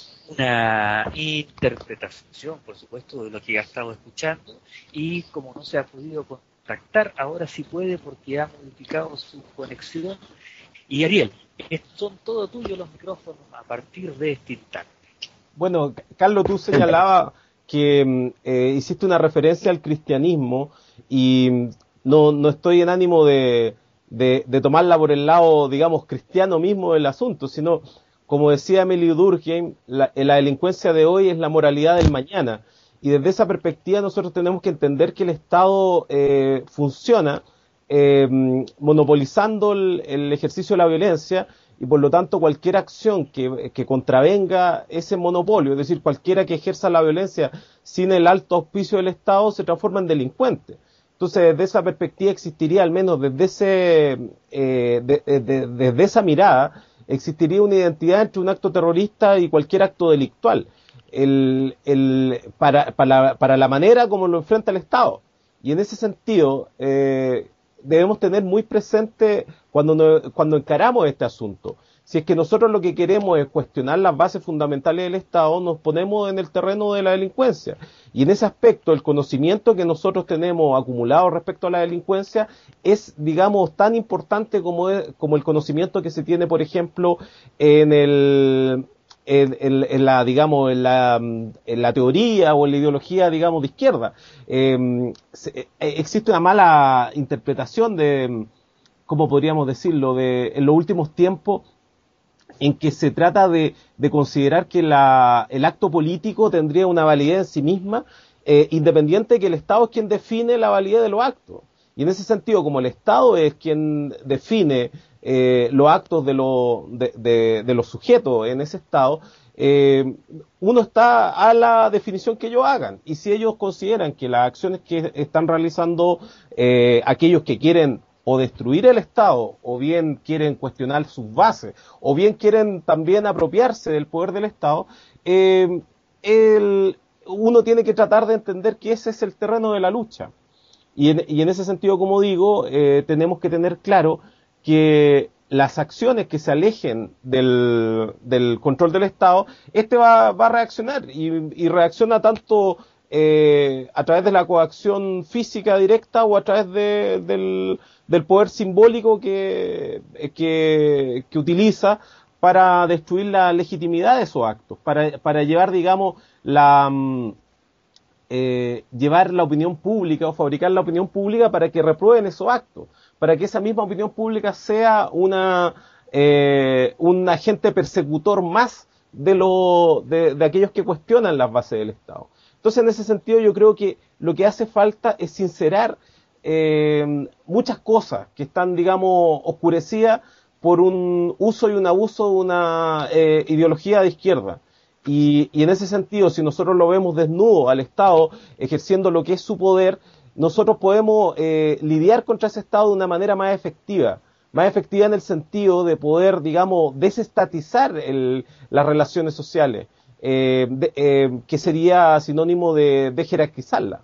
una interpretación, por supuesto, de lo que ha estado escuchando, y como no se ha podido contactar, ahora sí puede porque ha modificado su conexión. Y Ariel, son todos tuyos los micrófonos a partir de este instante. Bueno, Carlos, tú señalabas que eh, hiciste una referencia al cristianismo y no, no estoy en ánimo de, de, de tomarla por el lado, digamos, cristiano mismo del asunto, sino, como decía Emily Durkheim, la, la delincuencia de hoy es la moralidad del mañana. Y desde esa perspectiva nosotros tenemos que entender que el Estado eh, funciona eh, monopolizando el, el ejercicio de la violencia, y por lo tanto cualquier acción que, que contravenga ese monopolio, es decir, cualquiera que ejerza la violencia sin el alto auspicio del Estado, se transforma en delincuente. Entonces, desde esa perspectiva existiría, al menos desde ese, eh, de, de, de, desde esa mirada, existiría una identidad entre un acto terrorista y cualquier acto delictual, el, el, para, para, para la manera como lo enfrenta el Estado. Y en ese sentido, eh, debemos tener muy presente cuando, no, cuando encaramos este asunto. Si es que nosotros lo que queremos es cuestionar las bases fundamentales del Estado, nos ponemos en el terreno de la delincuencia. Y en ese aspecto, el conocimiento que nosotros tenemos acumulado respecto a la delincuencia es, digamos, tan importante como, es, como el conocimiento que se tiene, por ejemplo, en el... En, en, en la, digamos, en la, en la teoría o en la ideología, digamos, de izquierda. Eh, se, existe una mala interpretación de, ¿cómo podríamos decirlo?, de, en los últimos tiempos, en que se trata de, de considerar que la, el acto político tendría una validez en sí misma, eh, independiente de que el Estado es quien define la validez de los actos. Y en ese sentido, como el Estado es quien define eh, los actos de, lo, de, de, de los sujetos en ese Estado, eh, uno está a la definición que ellos hagan. Y si ellos consideran que las acciones que están realizando eh, aquellos que quieren o destruir el Estado, o bien quieren cuestionar sus bases, o bien quieren también apropiarse del poder del Estado, eh, el, uno tiene que tratar de entender que ese es el terreno de la lucha. Y en, y en ese sentido, como digo, eh, tenemos que tener claro que las acciones que se alejen del, del control del Estado, este va, va a reaccionar, y, y reacciona tanto eh, a través de la coacción física directa o a través de, del, del poder simbólico que, que, que utiliza para destruir la legitimidad de esos actos, para, para llevar, digamos, la... Eh, llevar la opinión pública o fabricar la opinión pública para que reprueben esos actos, para que esa misma opinión pública sea una eh, un agente persecutor más de, lo, de, de aquellos que cuestionan las bases del Estado. Entonces, en ese sentido, yo creo que lo que hace falta es sincerar eh, muchas cosas que están, digamos, oscurecidas por un uso y un abuso de una eh, ideología de izquierda. Y, y en ese sentido, si nosotros lo vemos desnudo al Estado, ejerciendo lo que es su poder, nosotros podemos eh, lidiar contra ese Estado de una manera más efectiva. Más efectiva en el sentido de poder, digamos, desestatizar el, las relaciones sociales, eh, de, eh, que sería sinónimo de, de jerarquizarla.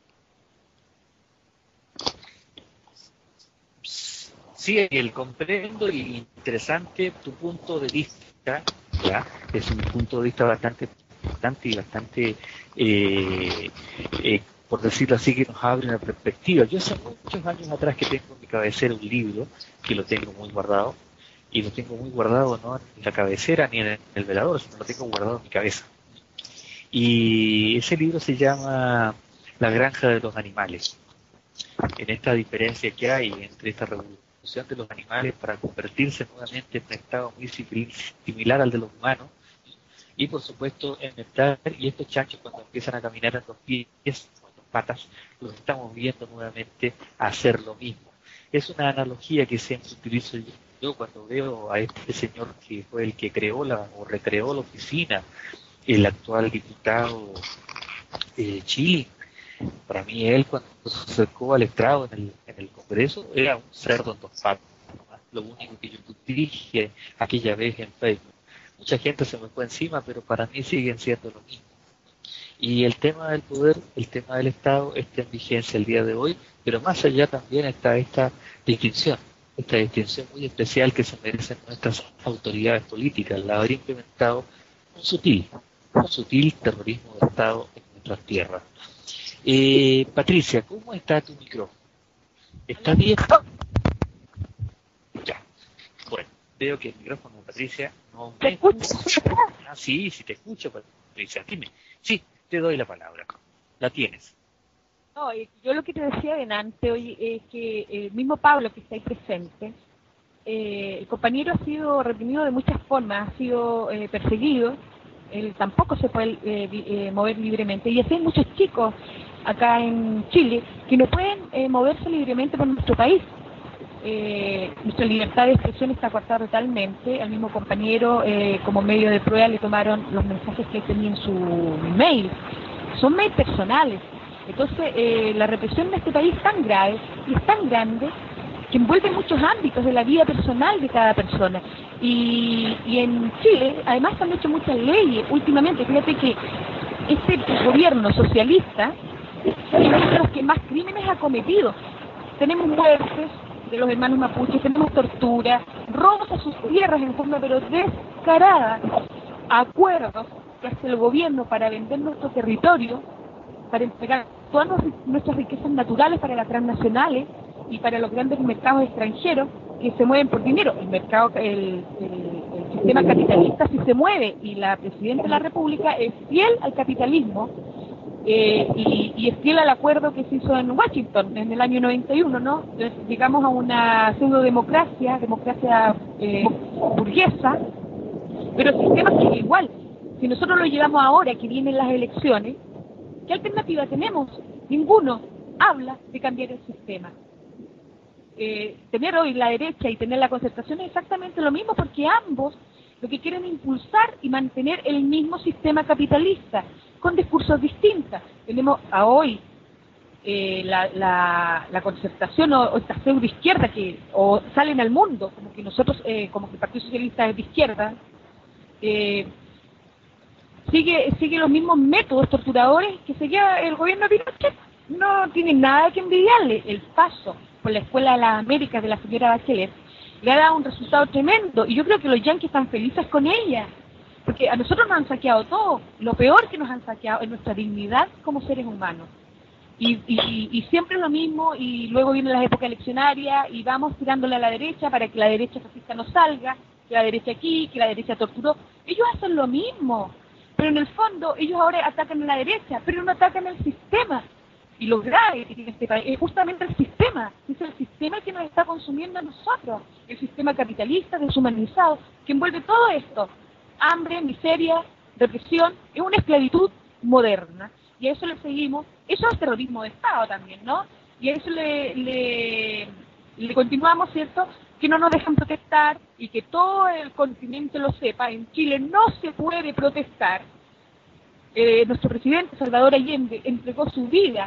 Sí, el comprendo y interesante tu punto de vista. ¿Ya? Es un punto de vista bastante importante y bastante, eh, eh, por decirlo así, que nos abre una perspectiva. Yo hace muchos años atrás que tengo en mi cabecera un libro, que lo tengo muy guardado, y lo tengo muy guardado no en la cabecera ni en el velador, sino lo tengo guardado en mi cabeza. Y ese libro se llama La granja de los animales. En esta diferencia que hay entre esta revolución de los animales para convertirse nuevamente en un estado muy similar al de los humanos, y por supuesto en estar, y estos chanchos cuando empiezan a caminar en dos pies o en dos patas, los estamos viendo nuevamente hacer lo mismo. Es una analogía que siempre utilizo yo, yo cuando veo a este señor que fue el que creó la o recreó la oficina, el actual diputado eh, Chile. Para mí él, cuando se acercó al estrado en el, en el Congreso, era un cerdo en dos patas, nomás, lo único que yo dije aquella vez en Facebook. Mucha gente se me fue encima, pero para mí siguen siendo lo mismo. Y el tema del poder, el tema del Estado está en vigencia el día de hoy, pero más allá también está esta distinción, esta distinción muy especial que se merecen nuestras autoridades políticas, la haber implementado un sutil, un sutil terrorismo de Estado en nuestras tierras. Eh, Patricia, ¿cómo está tu micrófono? ¿Está bien? Ya. Bueno, veo que el micrófono de Patricia no me escucha. Ah, sí, sí te escucho, Patricia. Dime. Sí, te doy la palabra. La tienes. No, yo lo que te decía delante hoy es que el mismo Pablo que está ahí presente, eh, el compañero ha sido reprimido de muchas formas, ha sido eh, perseguido, él tampoco se puede eh, eh, mover libremente, y así hay muchos chicos acá en Chile, que no pueden eh, moverse libremente por nuestro país. Eh, nuestra libertad de expresión está coartada totalmente. Al mismo compañero, eh, como medio de prueba, le tomaron los mensajes que tenía en su mail. Son mails personales. Entonces, eh, la represión en este país es tan grave y es tan grande que envuelve muchos ámbitos de la vida personal de cada persona. Y, y en Chile, además, se han hecho muchas leyes últimamente. Fíjate que este gobierno socialista es uno de los que más crímenes ha cometido. Tenemos muertes de los hermanos mapuches, tenemos tortura, robos a sus tierras en forma pero descarada, acuerdos que hace el gobierno para vender nuestro territorio, para entregar todas nuestras riquezas naturales para las transnacionales y para los grandes mercados extranjeros que se mueven por dinero. El mercado, el, el, el sistema capitalista sí se mueve, y la Presidenta de la República es fiel al capitalismo. Eh, y, y es fiel al acuerdo que se hizo en Washington en el año noventa y uno, ¿no? Entonces, llegamos a una pseudo-democracia, democracia eh, burguesa, pero el sistema sigue igual. Si nosotros lo llevamos ahora, que vienen las elecciones, ¿qué alternativa tenemos? Ninguno habla de cambiar el sistema. Eh, tener hoy la derecha y tener la concertación es exactamente lo mismo, porque ambos lo que quieren es impulsar y mantener el mismo sistema capitalista, con discursos distintos. Tenemos a hoy eh, la, la, la concertación o, o esta pseudo izquierda que o salen al mundo, como que nosotros, eh, como que el Partido Socialista es de izquierda, eh, sigue sigue los mismos métodos torturadores que seguía el gobierno de Pinochet. No tiene nada que envidiarle. El paso por la Escuela de las Américas de la señora Bachelet le ha dado un resultado tremendo, y yo creo que los yanquis están felices con ella, porque a nosotros nos han saqueado todo. Lo peor que nos han saqueado es nuestra dignidad como seres humanos. Y, y, y siempre es lo mismo, y luego vienen las épocas eleccionarias y vamos tirándole a la derecha para que la derecha fascista no salga, que la derecha aquí, que la derecha torturó. Ellos hacen lo mismo, pero en el fondo ellos ahora atacan a la derecha, pero no atacan el sistema. Y lo grave que tiene este país es justamente el sistema. Es el sistema que nos está consumiendo a nosotros. El sistema capitalista, deshumanizado, que envuelve todo esto. Hambre, miseria, represión, es una esclavitud moderna. Y a eso le seguimos. Eso es terrorismo de Estado también, ¿no? Y a eso le, le, le continuamos, ¿cierto? Que no nos dejan protestar, y que todo el continente lo sepa. En Chile no se puede protestar. Eh, nuestro presidente Salvador Allende entregó su vida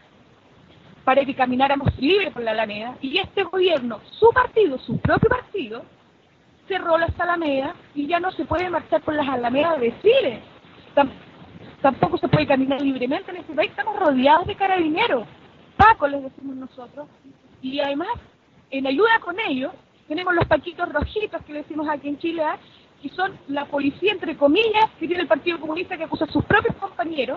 para que camináramos libres por la Alameda, y este gobierno, su partido, su propio partido, cerró las alamedas y ya no se puede marchar por las alamedas de Chile. Tamp tampoco se puede caminar libremente en este país. Estamos rodeados de carabineros, Paco les decimos nosotros, y además, en ayuda con ellos, tenemos los paquitos rojitos que decimos aquí en Chile, ¿eh? Que son la policía, entre comillas, que tiene el Partido Comunista, que acusa a sus propios compañeros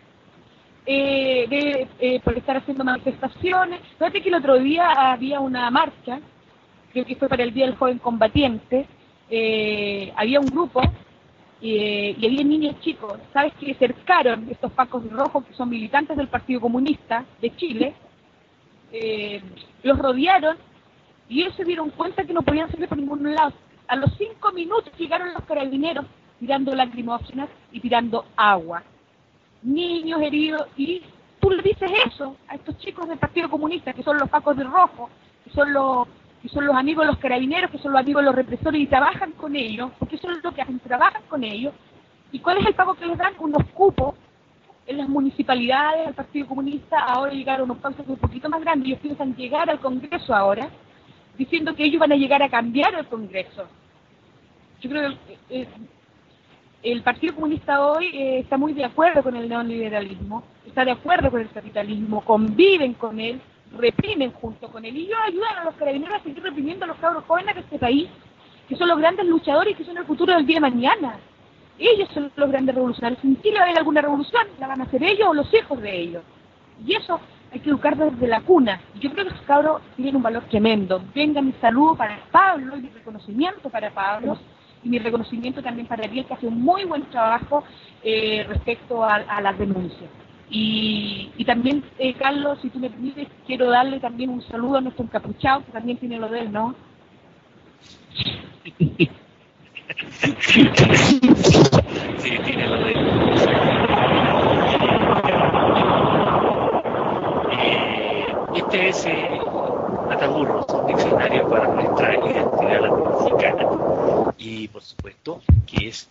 eh, de, eh, por estar haciendo manifestaciones. Fíjate que el otro día había una marcha, creo que fue para el Día del Joven Combatiente, eh, había un grupo eh, y había niños chicos, ¿sabes? Que cercaron estos pacos rojos, que son militantes del Partido Comunista de Chile, eh, los rodearon, y ellos se dieron cuenta que no podían salir por ningún lado. A los cinco minutos llegaron los carabineros tirando lacrimógenas y tirando agua. Niños heridos, y tú le dices eso a estos chicos del Partido Comunista, que son los pacos de rojo, que son los que son los amigos de los carabineros, que son los amigos de los represores, y trabajan con ellos, porque eso es lo que hacen, trabajan con ellos. ¿Y cuál es el pago que les dan? Unos cupos en las municipalidades del Partido Comunista. Ahora llegaron unos pasos un poquito más grandes, ellos piensan llegar al Congreso ahora, diciendo que ellos van a llegar a cambiar el Congreso. Yo creo que eh, el Partido Comunista hoy eh, está muy de acuerdo con el neoliberalismo, está de acuerdo con el capitalismo, conviven con él, reprimen junto con él, y ellos ayudan a los carabineros a seguir reprimiendo a los cabros jóvenes de este país, que son los grandes luchadores y que son el futuro del día de mañana. Ellos son los grandes revolucionarios. Si en Chile va a haber alguna revolución, la van a hacer ellos o los hijos de ellos. Y eso hay que educar desde la cuna. Yo creo que esos cabros tienen un valor tremendo. Venga mi saludo para Pablo y mi reconocimiento para Pablo, y mi reconocimiento también para Ariel, que hace un muy buen trabajo eh, respecto a, a las denuncias. Y, y también, eh, Carlos, si tú me permites, quiero darle también un saludo a nuestro encapuchado, que también tiene lo de él, ¿no? Sí, tiene lo de él. y por supuesto que es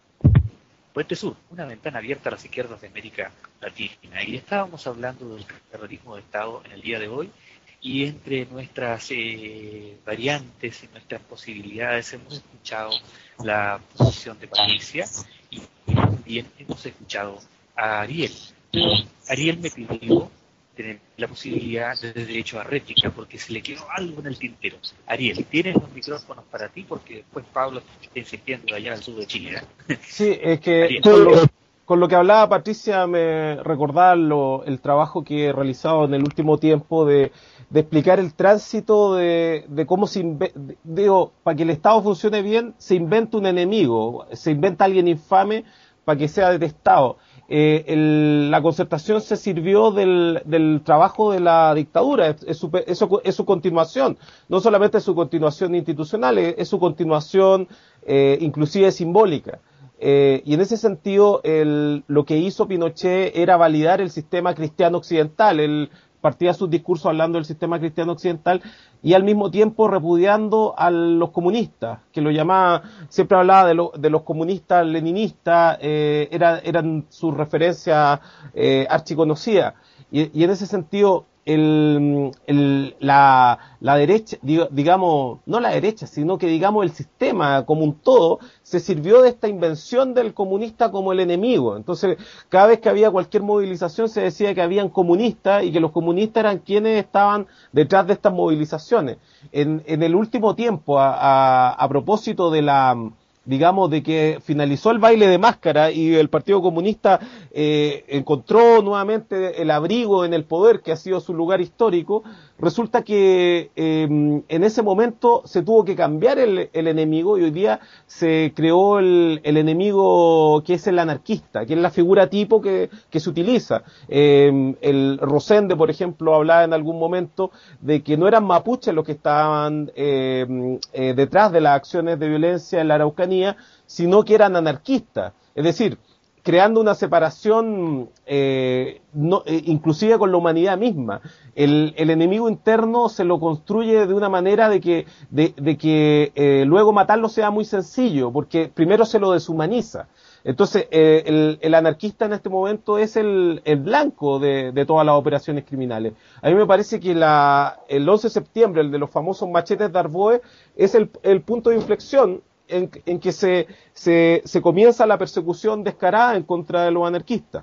Puente Sur, una ventana abierta a las izquierdas de América Latina. Y estábamos hablando del terrorismo de Estado en el día de hoy, y entre nuestras eh, variantes y nuestras posibilidades hemos escuchado la posición de Patricia y también hemos escuchado a Ariel. Pero Ariel me pidió tener la posibilidad de derecho a réplica porque se le quedó algo en el tintero. Ariel, tienes los micrófonos para ti porque después Pablo está insistiendo allá al sur de Chile. ¿eh? Sí, es que con lo, con lo que hablaba Patricia me recordaba lo, el trabajo que he realizado en el último tiempo de, de explicar el tránsito de, de cómo se inventa, digo, para que el Estado funcione bien, se inventa un enemigo, se inventa alguien infame para que sea detestado. Eh, el, la concertación se sirvió del, del trabajo de la dictadura, es, es, su, es, su, es su continuación, no solamente es su continuación institucional, es, es su continuación eh, inclusive simbólica. Eh, y en ese sentido, el, lo que hizo Pinochet era validar el sistema cristiano occidental, él partía sus discursos hablando del sistema cristiano occidental y al mismo tiempo repudiando a los comunistas, que lo llamaba, siempre hablaba de, lo, de los comunistas leninistas, eh, era, eran sus referencias eh, archiconocidas. Y, y en ese sentido, el, el, la, la derecha, digamos, no la derecha, sino que digamos el sistema como un todo, se sirvió de esta invención del comunista como el enemigo. Entonces, cada vez que había cualquier movilización se decía que habían comunistas y que los comunistas eran quienes estaban detrás de estas movilizaciones. En, en el último tiempo, a, a, a propósito de la... digamos, de que finalizó el baile de máscara y el Partido Comunista eh, encontró nuevamente el abrigo en el poder, que ha sido su lugar histórico, resulta que eh, en ese momento se tuvo que cambiar el, el enemigo y hoy día se creó el, el enemigo que es el anarquista, que es la figura tipo que, que se utiliza. Eh, el Rosende, por ejemplo, hablaba en algún momento de que no eran mapuches los que estaban eh, eh, detrás de las acciones de violencia en la Araucanía, sino que eran anarquistas, es decir, creando una separación eh, no, eh, inclusive con la humanidad misma. El, el enemigo interno se lo construye de una manera de que, de, de que eh, luego matarlo sea muy sencillo, porque primero se lo deshumaniza. Entonces, eh, el, el anarquista en este momento es el, el blanco de, de todas las operaciones criminales. A mí me parece que la, el once de septiembre, el de los famosos machetes de Arboe, es el, el punto de inflexión En, en que se, se, se comienza la persecución descarada en contra de los anarquistas.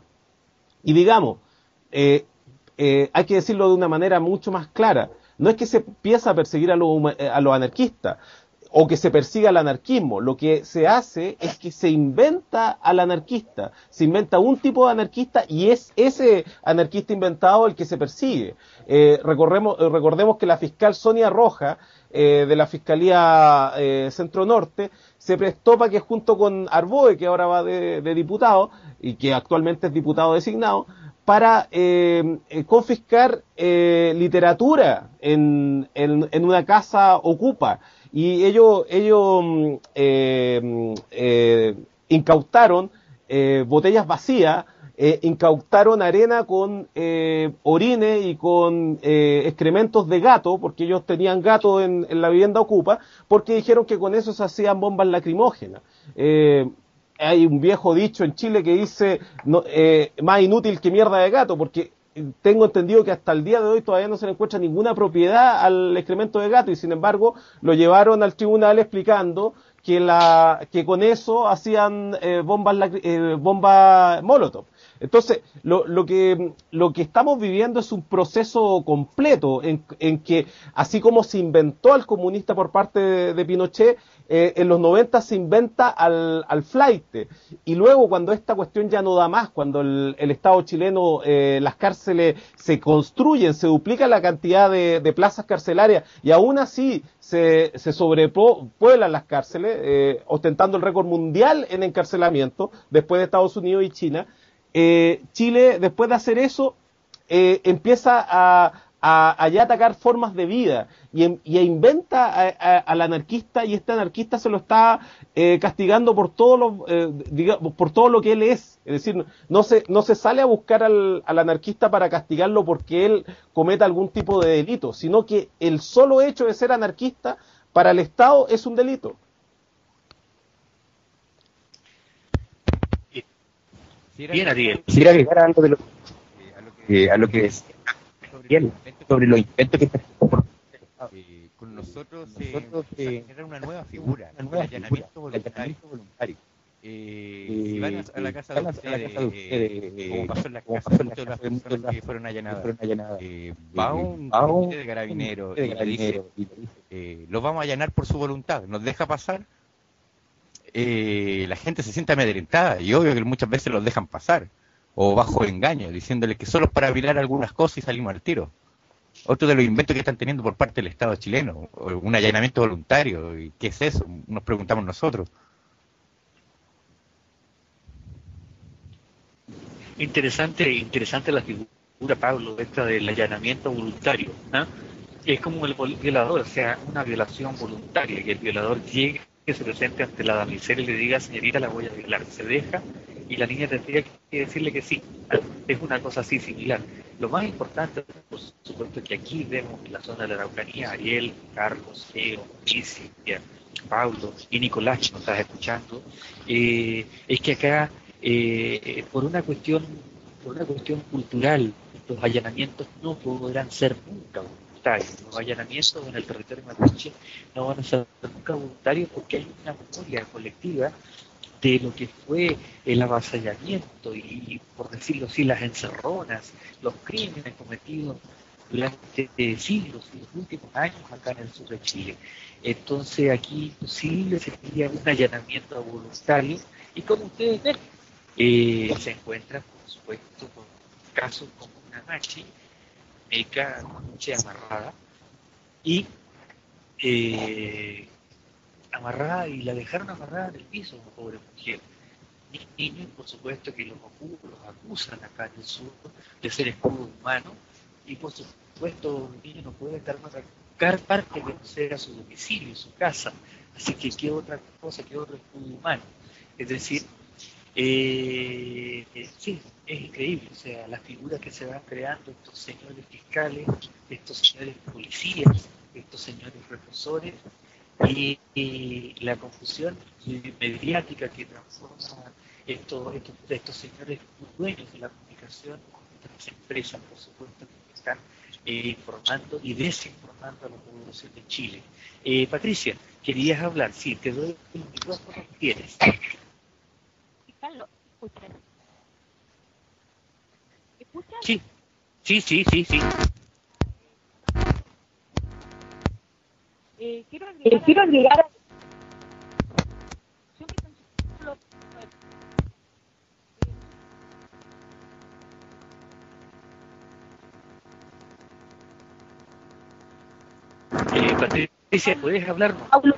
Y digamos, eh, eh, hay que decirlo de una manera mucho más clara, no es que se empieza a perseguir a los, a los anarquistas, o que se persiga el anarquismo, lo que se hace es que se inventa al anarquista, se inventa un tipo de anarquista y es ese anarquista inventado el que se persigue. Eh, recordemos, recordemos que la fiscal Sonia Roja, eh, de la Fiscalía eh, Centro Norte, se prestó para que junto con Arboe, que ahora va de, de diputado, y que actualmente es diputado designado, para eh, eh, confiscar eh, literatura en, en, en una casa ocupa. Y ellos, ellos eh, eh, incautaron eh, botellas vacías, eh, incautaron arena con eh, orines y con eh, excrementos de gato, porque ellos tenían gato en, en la vivienda ocupa, porque dijeron que con eso se hacían bombas lacrimógenas. Eh, hay un viejo dicho en Chile que dice, no, eh, más inútil que mierda de gato, porque tengo entendido que hasta el día de hoy todavía no se le encuentra ninguna propiedad al excremento de gato y sin embargo lo llevaron al tribunal explicando que la que con eso hacían eh, bombas eh, bombas Molotov. Entonces, lo, lo que lo que estamos viviendo es un proceso completo en, en que, así como se inventó al comunista por parte de, de Pinochet, eh, en los noventa se inventa al, al flaite. Y luego, cuando esta cuestión ya no da más, cuando el, el Estado chileno, eh, las cárceles se construyen, se duplica la cantidad de, de plazas carcelarias, y aún así se, se sobrepueblan las cárceles, eh, ostentando el récord mundial en encarcelamiento, después de Estados Unidos y China. Eh, Chile, después de hacer eso, eh, empieza a, a, a ya atacar formas de vida y, y inventa a, a, al anarquista, y este anarquista se lo está eh, castigando por todo lo, eh, digamos, por todo lo que él es. Es decir, no se, no se sale a buscar al, al anarquista para castigarlo porque él cometa algún tipo de delito, sino que el solo hecho de ser anarquista para el Estado es un delito. Bien, Ariel. Quisiera agregar algo de lo, eh, a lo que, a lo que decía Ariel, sobre los inventos que está por eh, con nosotros, nosotros eh, generar una nueva figura, una nueva allanamiento voluntario. voluntario. Eh, eh, si van a, a la casa de ustedes, eh, como pasó en la casa de muchas de las personas que fueron allanadas, eh, va un comité de carabineros y le dice, eh, los vamos a allanar por su voluntad, nos deja pasar. Eh, la gente se siente amedrentada y obvio que muchas veces los dejan pasar o bajo engaño, diciéndoles que solo es para mirar algunas cosas y salimos al tiro. Otro de los inventos que están teniendo por parte del Estado chileno, un allanamiento voluntario. ¿Y qué es eso? Nos preguntamos nosotros. Interesante, interesante la figura, Pablo, esta del allanamiento voluntario, ¿eh? Es como el violador, o sea, una violación voluntaria, que el violador llegue, que se presente ante la damisela y le diga, señorita, la voy a violar, se deja, y la niña tendría que decirle que sí. Es una cosa así similar. Lo más importante, por supuesto, que aquí vemos en la zona de la Araucanía, Ariel, Carlos, Eo, Alicia, Pablo y Nicolás, que nos estás escuchando, eh, es que acá, eh, por una cuestión, por una cuestión cultural, los allanamientos no podrán ser nunca voluntarios. Los allanamientos en el territorio mapuche no van a ser nunca voluntarios porque hay una memoria colectiva de lo que fue el avasallamiento y, por decirlo así, las encerronas, los crímenes cometidos durante eh, siglos y los últimos años acá en el sur de Chile. Entonces aquí posible sería un allanamiento voluntario y como ustedes ven, eh, se encuentran, por supuesto, con casos como una machi, meca, mapuche amarrada y eh, amarrada y la dejaron amarrada en el piso, una pobre mujer. Ni niños, por supuesto, que los, los acusan acá en el sur de ser escudo humano y por supuesto el niño no puede estar más parte que no sea su domicilio, su casa. Así que qué otra cosa, qué otro escudo humano. Es decir, eh, eh, sí, es increíble, o sea, las figuras que se van creando, estos señores fiscales, estos señores policías, estos señores represores, y, y la confusión mediática que transforma estos, estos, estos señores dueños de la comunicación, estas empresas, por supuesto, que están eh, informando y desinformando a la población de Chile. Eh, Patricia, querías hablar, sí, te doy el micrófono que tienes. Carlos, ¿escuchas? ¿Escuchas? Sí, sí, sí, sí, sí. Eh, quiero agregar, eh, quiero agregar a... Eh, Patricia, ¿puedes hablarnos? Pablo.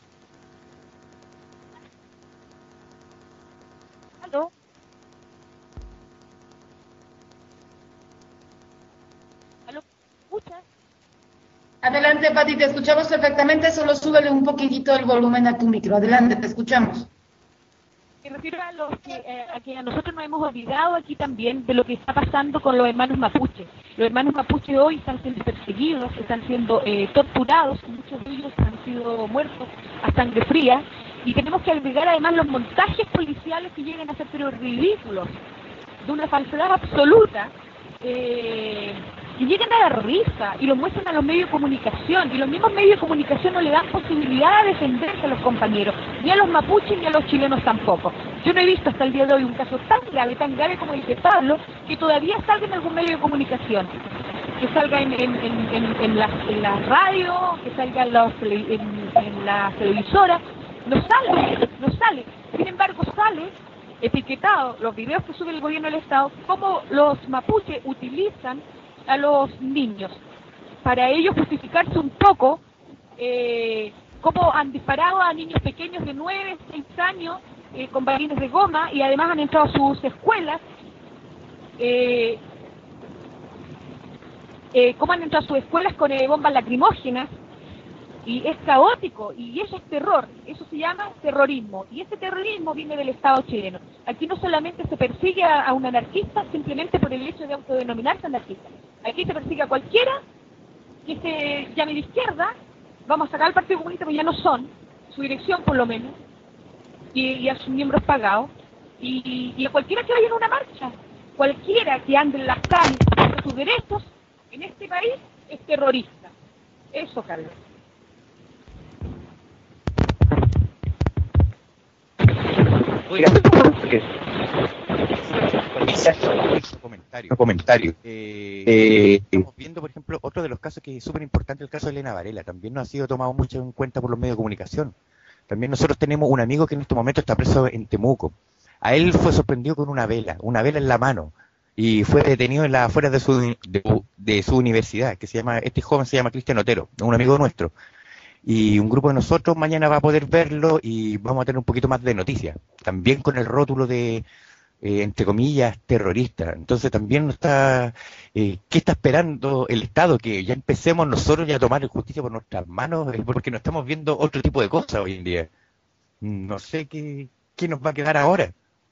¿Aló? ¿Aló? ¿Escuchas? Adelante, Pati, te escuchamos perfectamente, solo súbele un poquitito el volumen a tu micro. Adelante, te escuchamos. Me refiero a, los que, eh, a que a nosotros nos hemos olvidado aquí también de lo que está pasando con los hermanos mapuches. Los hermanos mapuches hoy están siendo perseguidos, están siendo eh, torturados, muchos de ellos han sido muertos a sangre fría, y tenemos que agregar además los montajes policiales que llegan a ser pero ridículos, de una falsedad absoluta, eh, y llegan a la risa y lo muestran a los medios de comunicación, y los mismos medios de comunicación no le dan posibilidad de defenderse a los compañeros, ni a los mapuches ni a los chilenos tampoco. Yo no he visto hasta el día de hoy un caso tan grave, tan grave como el de Pablo, que todavía salga en algún medio de comunicación, que salga en, en, en, en, en, la, en la radio, que salga en, los, en, en la televisora. No sale, no sale. Sin embargo, sale etiquetado los videos que sube el gobierno del Estado, cómo los mapuches utilizan a los niños para ellos justificarse un poco, eh, cómo han disparado a niños pequeños de nueve, seis años eh, con balines de goma, y además han entrado a sus escuelas, eh, eh, cómo han entrado a sus escuelas con eh, bombas lacrimógenas, y es caótico, y eso es terror, eso se llama terrorismo, y ese terrorismo viene del Estado chileno. Aquí no solamente se persigue a, a un anarquista simplemente por el hecho de autodenominarse anarquista, aquí se persigue a cualquiera que se llame de izquierda, vamos a sacar al Partido Comunista, porque ya no son, su dirección por lo menos, y, y a sus miembros pagados, Y, y a cualquiera que vaya en una marcha, cualquiera que ande en las calles por sus derechos en este país es terrorista. Eso, Carlos. Oiga, comentario. comentario. Eh, eh, estamos viendo, por ejemplo, otro de los casos que es súper importante, el caso de Elena Varela. También no ha sido tomado mucho en cuenta por los medios de comunicación. También nosotros tenemos un amigo que en este momento está preso en Temuco. A él fue sorprendido con una vela, una vela en la mano, y fue detenido en las afueras de su, de, de su universidad, que se llama, este joven se llama Cristian Otero, un amigo nuestro. Y un grupo de nosotros mañana va a poder verlo y vamos a tener un poquito más de noticias. También con el rótulo de, eh, entre comillas, terrorista. Entonces también nos está, eh, ¿qué está esperando el Estado? Que ya empecemos nosotros ya a tomar justicia por nuestras manos, eh, porque nos estamos viendo otro tipo de cosas hoy en día. No sé qué, qué nos va a quedar ahora.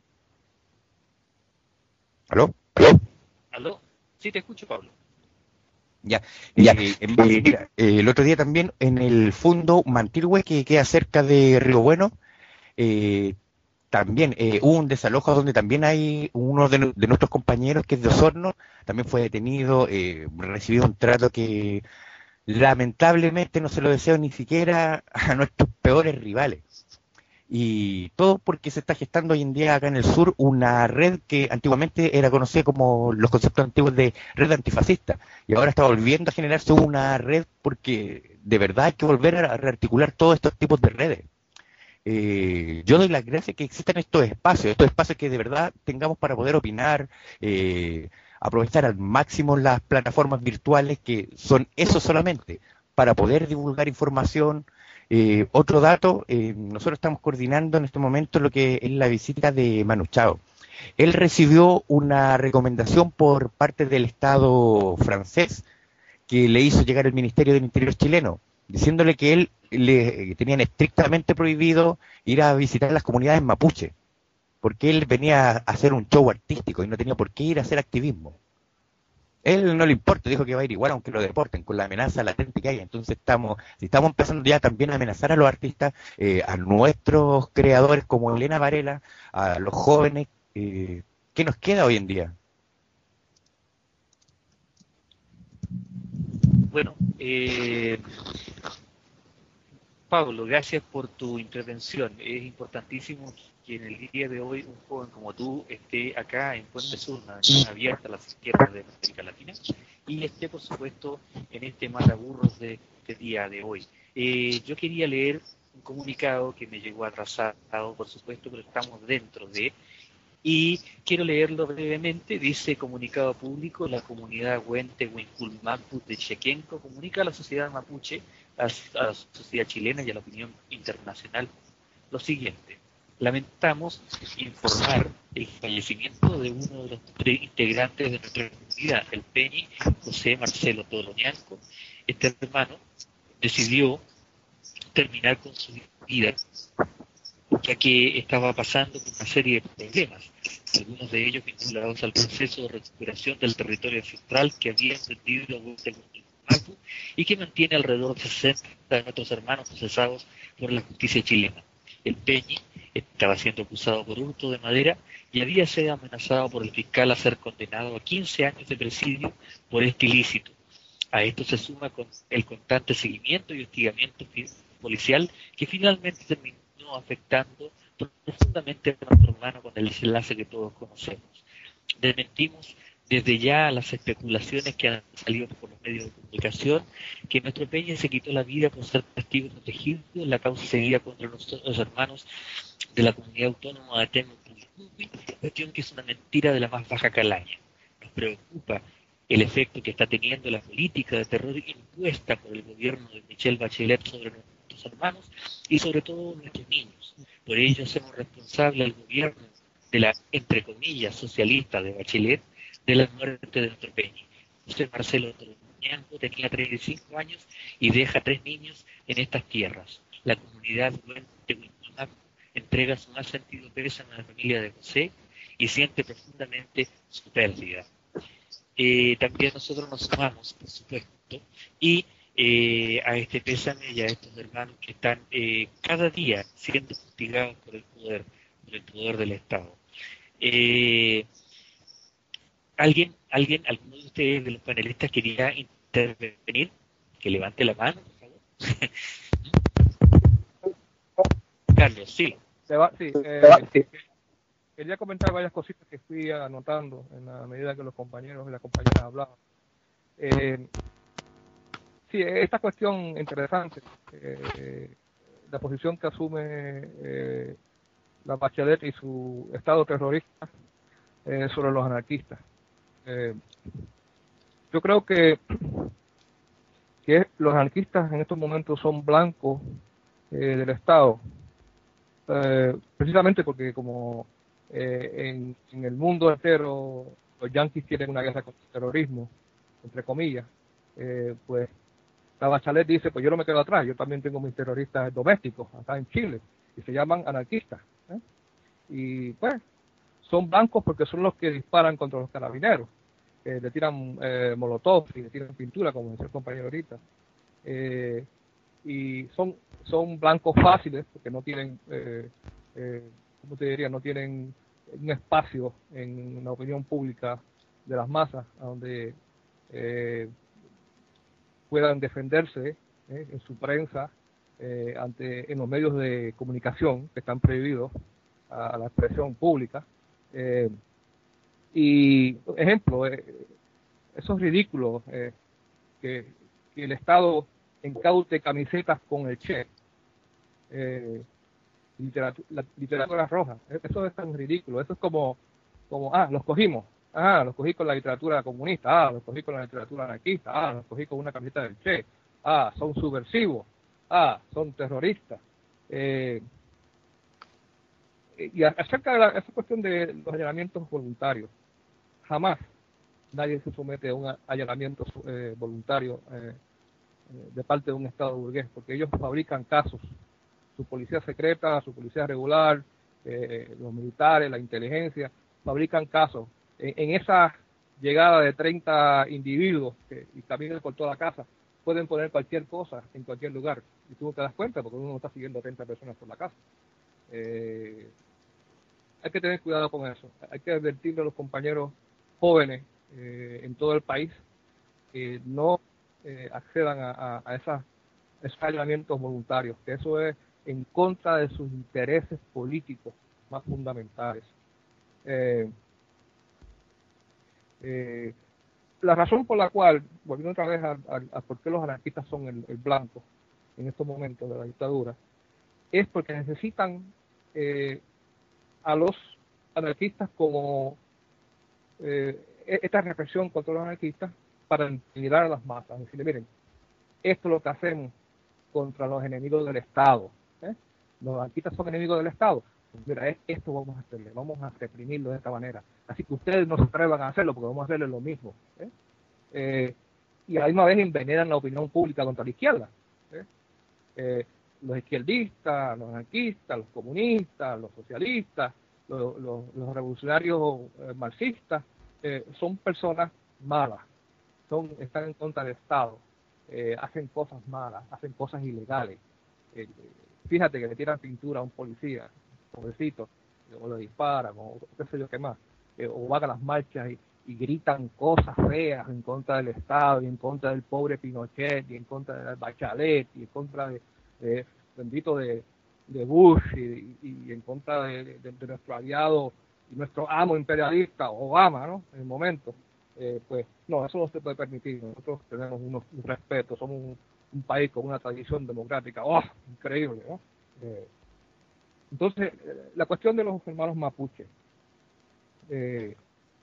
¿Aló? ¿Aló? ¿Aló? Sí, te escucho, Pablo. Ya, ya. Eh, en base, mira, eh, el otro día también en el Fundo Mantilhue, que queda cerca de Río Bueno, eh, también eh, hubo un desalojo donde también hay uno de, de nuestros compañeros que es de Osorno, también fue detenido, eh, recibió un trato que lamentablemente no se lo deseo ni siquiera a nuestros peores rivales. Y todo porque se está gestando hoy en día acá en el sur una red que antiguamente era conocida como los conceptos antiguos de red antifascista. Y ahora está volviendo a generarse una red porque de verdad hay que volver a rearticular todos estos tipos de redes. Eh, yo doy las gracias que existan estos espacios, estos espacios que de verdad tengamos para poder opinar, eh, aprovechar al máximo las plataformas virtuales que son eso solamente, para poder divulgar información. Eh, otro dato, eh, nosotros estamos coordinando en este momento lo que es la visita de Manu Chao. Él recibió una recomendación por parte del Estado francés que le hizo llegar el Ministerio del Interior chileno, diciéndole que él le tenían estrictamente prohibido ir a visitar las comunidades mapuche, porque él venía a hacer un show artístico y no tenía por qué ir a hacer activismo. Él no le importa, dijo que va a ir igual aunque lo deporten, con la amenaza latente que hay. Entonces estamos, si estamos empezando ya también a amenazar a los artistas, eh, a nuestros creadores como Elena Varela, a los jóvenes, eh, ¿qué nos queda hoy en día? Bueno, eh, Pablo, gracias por tu intervención. Es importantísimo que en el día de hoy un joven como tú esté acá en Puente Sur, una ventana abierta a las tierras de América Latina, y esté, por supuesto, en este mataburros de este día de hoy. Eh, yo quería leer un comunicado que me llegó atrasado, por supuesto, pero estamos dentro de, y quiero leerlo brevemente. Dice: comunicado público, la comunidad Huente Huinculmapu de Chequenco comunica a la sociedad mapuche, a la sociedad chilena y a la opinión internacional lo siguiente. Lamentamos informar el fallecimiento de uno de los tres integrantes de nuestra comunidad, el Peñi José Marcelo Toloñanco. Este hermano decidió terminar con su vida, ya que estaba pasando por una serie de problemas, algunos de ellos vinculados al proceso de recuperación del territorio ancestral que había emprendido Mapu y que mantiene alrededor de sesenta de nuestros hermanos procesados por la justicia chilena. El Peñi estaba siendo acusado por hurto de madera y había sido amenazado por el fiscal a ser condenado a quince años de presidio por este ilícito. A esto se suma con el constante seguimiento y hostigamiento policial que finalmente terminó afectando profundamente a nuestro hermano con el desenlace que todos conocemos. Desmentimos desde ya las especulaciones que han salido por los medios de comunicación que nuestro Peña se quitó la vida por ser testigo protegido en la causa seguida contra los hermanos de la comunidad autónoma de Temuco, cuestión que es una mentira de la más baja calaña. Nos preocupa el efecto que está teniendo la política de terror impuesta por el gobierno de Michelle Bachelet sobre nuestros hermanos y sobre todo nuestros niños. Por ello hacemos responsable al gobierno de la, entre comillas, socialista de Bachelet, de la muerte de nuestro Peñi. José Marcelo Toloñanco tenía treinta y cinco años y deja tres niños en estas tierras. La comunidad de Huinculmapu entrega su más sentido pésame a la familia de José y siente profundamente su pérdida. Eh, también nosotros nos sumamos, por supuesto, y eh, a este pésame y a estos hermanos que están eh, cada día siendo fustigados por el poder el poder del Estado. Eh, ¿Alguien, alguien, alguno de ustedes, de los panelistas, quería intervenir? Que levante la mano, por favor. Carlos, sí. Se va, sí, eh, quería comentar varias cositas que fui anotando en la medida que los compañeros y las compañeras hablaban. Eh, sí, esta cuestión interesante, eh, la posición que asume eh, la Bachelet y su Estado terrorista eh, sobre los anarquistas. Eh, yo creo que, que los anarquistas en estos momentos son blancos eh, del Estado, eh, precisamente porque como eh, en, en el mundo entero los yanquis tienen una guerra contra el terrorismo, entre comillas, eh, pues la Bachelet dice, pues yo no me quedo atrás, yo también tengo mis terroristas domésticos acá en Chile, y se llaman anarquistas, ¿eh? Y pues son blancos porque son los que disparan contra los carabineros, eh, le tiran eh, molotov y le tiran pintura, como decía el compañero ahorita, eh, y son son blancos fáciles porque no tienen, eh, eh, ¿cómo te diría? No tienen un espacio en la opinión pública de las masas a donde eh, puedan defenderse eh, en su prensa, eh, ante en los medios de comunicación que están prohibidos a, a la expresión pública. Eh, y, ejemplo, eh, esos ridículos eh, que, que el Estado incaute camisetas con el Che, eh, literatura, la literatura roja, eso es tan ridículo, eso es como, como ah, los cogimos, ah, los cogí con la literatura comunista, ah, los cogí con la literatura anarquista, ah, los cogí con una camiseta del Che, ah, son subversivos, ah, son terroristas. Eh, y acerca de la, esa cuestión de los allanamientos voluntarios, jamás nadie se somete a un allanamiento eh, voluntario eh, de parte de un Estado burgués, porque ellos fabrican casos, su policía secreta, su policía regular, eh, los militares, la inteligencia, fabrican casos. En, en esa llegada de treinta individuos que y caminan por toda la casa, pueden poner cualquier cosa en cualquier lugar, y tú no te das cuenta porque uno no está siguiendo a treinta personas por la casa. Eh, hay que tener cuidado con eso, hay que advertirle a los compañeros jóvenes eh, en todo el país que no eh, accedan a, a, a esas, esos allanamientos voluntarios, que eso es en contra de sus intereses políticos más fundamentales. Eh, eh, la razón por la cual, volviendo otra vez a, a, a por qué los anarquistas son el, el blanco en estos momentos de la dictadura, es porque necesitan eh, a los anarquistas como eh, esta represión contra los anarquistas para intimidar a las masas, decirle, miren, esto es lo que hacemos contra los enemigos del Estado. ¿eh? Los anarquistas son enemigos del Estado. Pues mira, es, esto vamos a hacerle, vamos a reprimirlo de esta manera. Así que ustedes no se atrevan a hacerlo porque vamos a hacerle lo mismo. ¿eh? Eh, y a la misma vez envenenan la opinión pública contra la izquierda. ¿eh? Eh, los izquierdistas, los anarquistas, los comunistas, los socialistas, los, los, los revolucionarios eh, marxistas, eh, son personas malas, son, están en contra del Estado, eh, hacen cosas malas, hacen cosas ilegales. Eh, fíjate que le tiran pintura a un policía, pobrecito, o lo disparan, o qué sé yo qué más, eh, o van a las marchas y, y gritan cosas feas en contra del Estado, y en contra del pobre Pinochet, y en contra de Bachelet, y en contra de, de bendito de, de Bush, y, y, y en contra de, de, de nuestro aliado y nuestro amo imperialista, Obama, ¿no? En el momento. Eh, pues no, eso no se puede permitir. Nosotros tenemos unos, un respeto, somos un, un país con una tradición democrática, ¡oh! Increíble, ¿no? Eh, entonces, eh, la cuestión de los hermanos mapuche. Eh,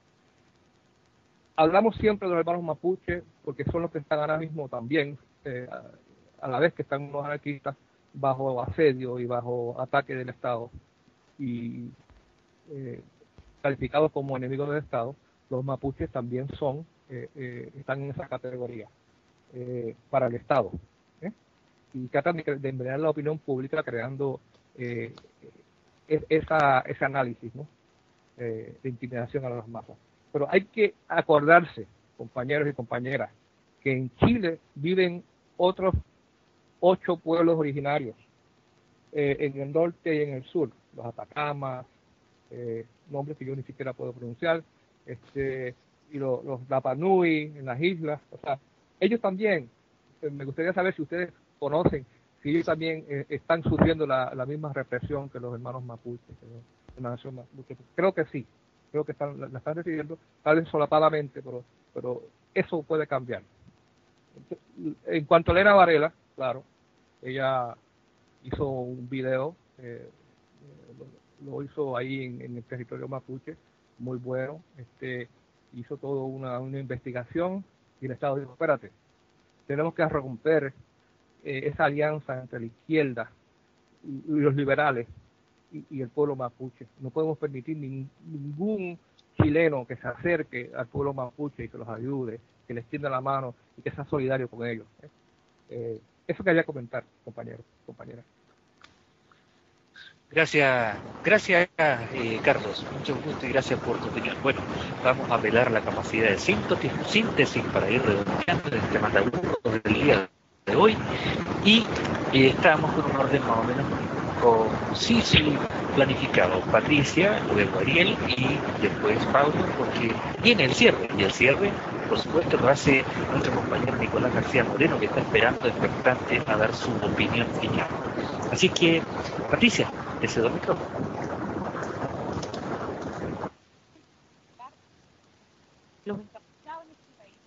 hablamos siempre de los hermanos mapuche porque son los que están ahora mismo también, eh, a, a la vez que están los anarquistas, bajo asedio y bajo ataque del Estado y eh, calificados como enemigos del Estado. Los mapuches también son, eh, eh, están en esa categoría eh, para el Estado. ¿eh? Y tratan de, de envenenar la opinión pública creando eh, esa, ese análisis, ¿no? eh, de intimidación a las masas. Pero hay que acordarse, compañeros y compañeras, que en Chile viven otros ocho pueblos originarios eh, en el norte y en el sur, los Atacamas, eh, nombres que yo ni siquiera puedo pronunciar, este, y lo, los Rapa Nui en las islas, o sea, ellos también, eh, me gustaría saber si ustedes conocen, si ellos también eh, están sufriendo la, la misma represión que los hermanos mapuches, que los, la nación mapuche. Creo que sí, creo que están, la, la están recibiendo, tal vez solapadamente, pero, pero eso puede cambiar. En cuanto a Elena Varela, claro, ella hizo un video, eh, lo, lo hizo ahí en, en el territorio mapuche, muy bueno, este, hizo toda una, una investigación y el Estado dijo, espérate, tenemos que romper eh, esa alianza entre la izquierda y, y los liberales y, y el pueblo mapuche. No podemos permitir ni, ningún chileno que se acerque al pueblo mapuche y que los ayude, que les tienda la mano y que sea solidario con ellos. ¿eh? Eh, eso quería comentar, compañeros, compañeras. Gracias, gracias eh, Carlos, mucho gusto y gracias por tu opinión. Bueno, vamos a apelar a la capacidad de síntesis para ir redondeando este mataburro del día de hoy y eh, estamos con un orden más o menos conciso y planificado. Patricia, luego Ariel y después Pablo, porque viene el cierre y el cierre, por supuesto, lo hace nuestro compañero Nicolás García Moreno, que está esperando expectante a dar su opinión final. Así que, Patricia, te cedo el micrófono. Los encapuchados en este país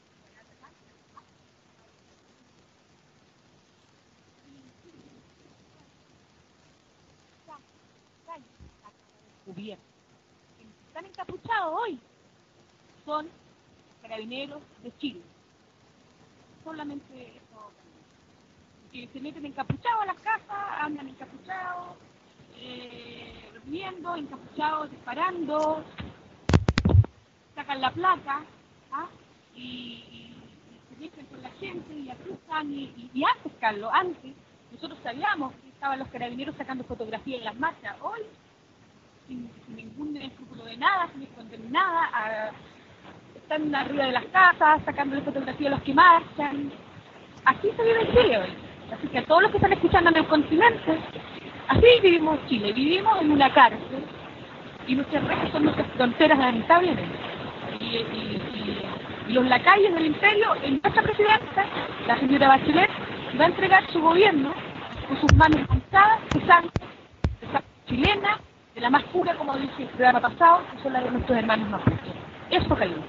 descubierto. Quienes están encapuchados hoy son carabineros de Chile. Solamente eso. Que se meten encapuchados a las casas, andan encapuchados, eh, durmiendo, encapuchados, disparando, sacan la placa, ¿ah? y, y, y se meten con la gente y acusan. Y, y, y antes, Carlos, antes, nosotros sabíamos que estaban los carabineros sacando fotografías en las marchas. Hoy, sin, sin ningún escrúpulo de nada, sin esconder nada, a, están arriba de las casas, sacándole fotografías a los que marchan. Así se vive en Chile hoy. Así que a todos los que están escuchando en el continente, así vivimos Chile, vivimos en una cárcel y nuestras redes son nuestras fronteras lamentablemente. Y, y, y, y los lacayos del imperio, en nuestra presidenta, la señora Bachelet, va a entregar su gobierno con sus manos manchadas de sangre, de sangre chilena, de la más pura, como dije el programa pasado, que son las de nuestros hermanos mapuches. Eso caliente.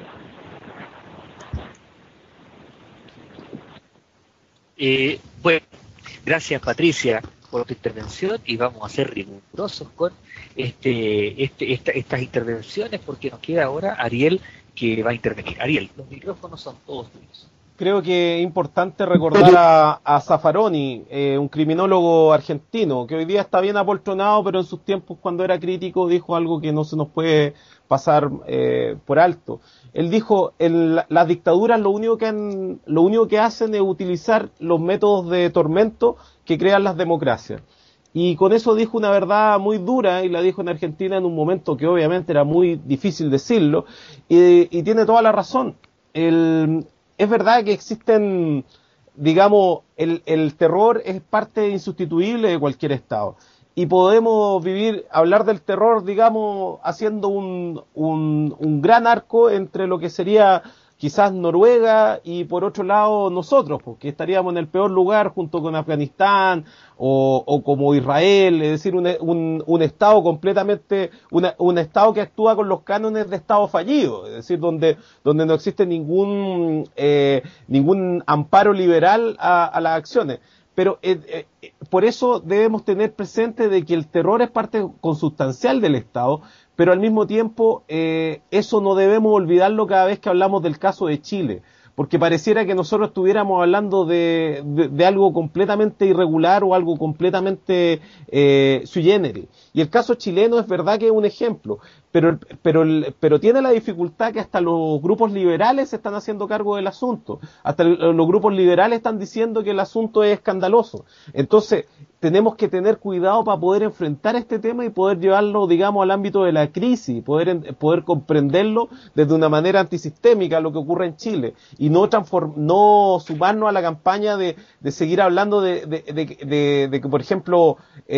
Eh, bueno, gracias Patricia por tu intervención y vamos a ser rigurosos con este, este, esta, estas intervenciones porque nos queda ahora Ariel que va a intervenir. Ariel, los micrófonos son todos tuyos. Creo que es importante recordar a, a Zaffaroni, eh, un criminólogo argentino, que hoy día está bien apoltronado, pero en sus tiempos cuando era crítico dijo algo que no se nos puede pasar eh, por alto. Él dijo, el, las dictaduras lo único que han, lo único que hacen es utilizar los métodos de tormento que crean las democracias. Y con eso dijo una verdad muy dura, y la dijo en Argentina en un momento que obviamente era muy difícil decirlo, y, y tiene toda la razón. El, es verdad que existen, digamos, el, el terror es parte insustituible de cualquier Estado. Y podemos vivir, hablar del terror, digamos, haciendo un, un, un gran arco entre lo que sería quizás Noruega y por otro lado nosotros, porque estaríamos en el peor lugar junto con Afganistán o, o como Israel, es decir, un, un, un Estado completamente, una, un Estado que actúa con los cánones de Estado fallido, es decir, donde, donde no existe ningún, eh, ningún amparo liberal a, a las acciones. Pero eh, eh, por eso debemos tener presente de que el terror es parte consustancial del Estado, pero al mismo tiempo eh, eso no debemos olvidarlo cada vez que hablamos del caso de Chile, porque pareciera que nosotros estuviéramos hablando de, de, de algo completamente irregular o algo completamente eh, sui generis. Y el caso chileno es verdad que es un ejemplo, pero, pero, pero tiene la dificultad que hasta los grupos liberales se están haciendo cargo del asunto. Hasta el, los grupos liberales están diciendo que el asunto es escandaloso. Entonces, tenemos que tener cuidado para poder enfrentar este tema y poder llevarlo, digamos, al ámbito de la crisis, poder, poder comprenderlo desde una manera antisistémica, lo que ocurre en Chile, y no transform, no sumarnos a la campaña de, de seguir hablando de, de, de, de, de que, por ejemplo,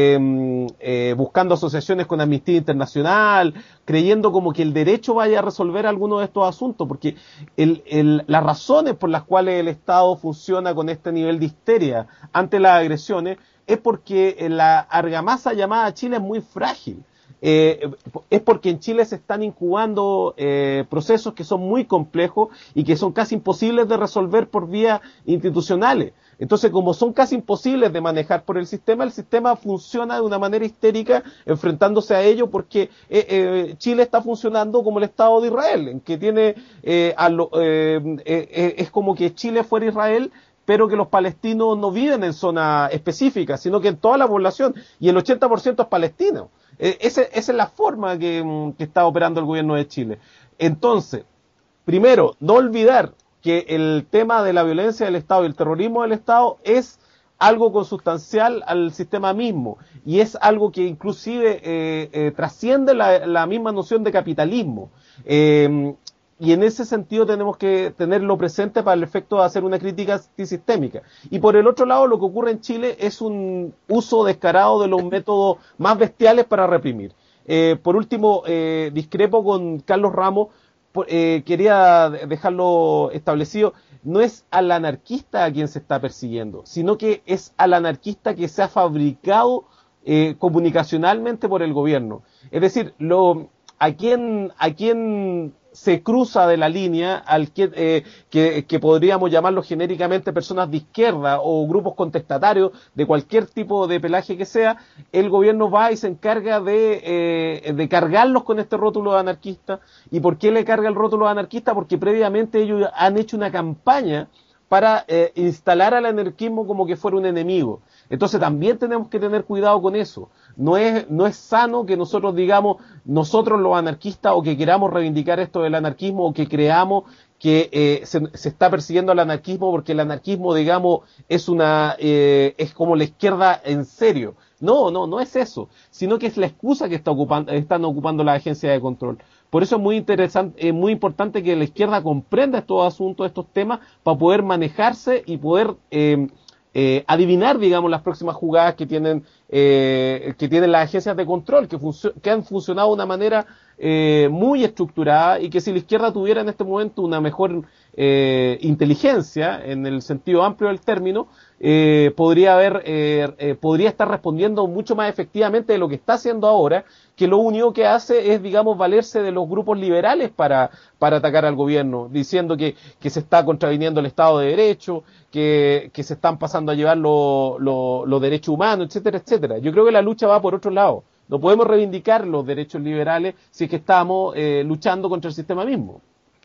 eh, eh, buscando asociaciones con Amnistía Internacional, creyendo como que el derecho vaya a resolver algunos de estos asuntos, porque el, el, las razones por las cuales el Estado funciona con este nivel de histeria ante las agresiones es porque la argamasa llamada Chile es muy frágil. Eh, es porque en Chile se están incubando eh, procesos que son muy complejos y que son casi imposibles de resolver por vías institucionales. Entonces, como son casi imposibles de manejar por el sistema, el sistema funciona de una manera histérica enfrentándose a ello, porque eh, eh, Chile está funcionando como el Estado de Israel, en que tiene eh, a lo, eh, eh, es como que Chile fuera Israel, pero que los palestinos no viven en zona específica, sino que en toda la población, y el ochenta por ciento es palestino. Eh, ese, esa es la forma que, que está operando el gobierno de Chile. Entonces, primero, no olvidar que el tema de la violencia del Estado y el terrorismo del Estado es algo consustancial al sistema mismo, y es algo que inclusive eh, eh, trasciende la, la misma noción de capitalismo. Eh, Y en ese sentido tenemos que tenerlo presente para el efecto de hacer una crítica antisistémica. Y por el otro lado, lo que ocurre en Chile es un uso descarado de los métodos más bestiales para reprimir. Eh, por último, eh, discrepo con Carlos Ramos, por, eh, quería dejarlo establecido, no es al anarquista a quien se está persiguiendo, sino que es al anarquista que se ha fabricado eh, comunicacionalmente por el gobierno. Es decir, lo, a quien, a quien se cruza de la línea al que, eh, que, que podríamos llamarlo genéricamente personas de izquierda o grupos contestatarios de cualquier tipo de pelaje que sea, el gobierno va y se encarga de, eh, de cargarlos con este rótulo de anarquista. ¿Y por qué le carga el rótulo de anarquista? Porque previamente ellos han hecho una campaña para eh, instalar al anarquismo como que fuera un enemigo. Entonces también tenemos que tener cuidado con eso. No es, no es sano que nosotros digamos, nosotros los anarquistas, o que queramos reivindicar esto del anarquismo, o que creamos que eh, se, se está persiguiendo al anarquismo porque el anarquismo, digamos, es una eh, es como la izquierda en serio. No, no, no es eso, sino que es la excusa que está ocupando, están ocupando las agencias de control. Por eso es muy interesante, es muy importante que la izquierda comprenda estos asuntos, estos temas, para poder manejarse y poder eh, eh, adivinar, digamos, las próximas jugadas que tienen eh, que tienen las agencias de control, que, que han funcionado de una manera eh, muy estructurada, y que si la izquierda tuviera en este momento una mejor eh, inteligencia, en el sentido amplio del término, eh, podría haber, eh, eh, podría estar respondiendo mucho más efectivamente de lo que está haciendo ahora, que lo único que hace es, digamos, valerse de los grupos liberales para, para atacar al gobierno, diciendo que, que se está contraviniendo el Estado de Derecho, que, que se están pasando a llevar los lo, lo derechos humanos, etcétera, etcétera. Yo creo que la lucha va por otro lado. No podemos reivindicar los derechos liberales si es que estamos eh, luchando contra el sistema mismo.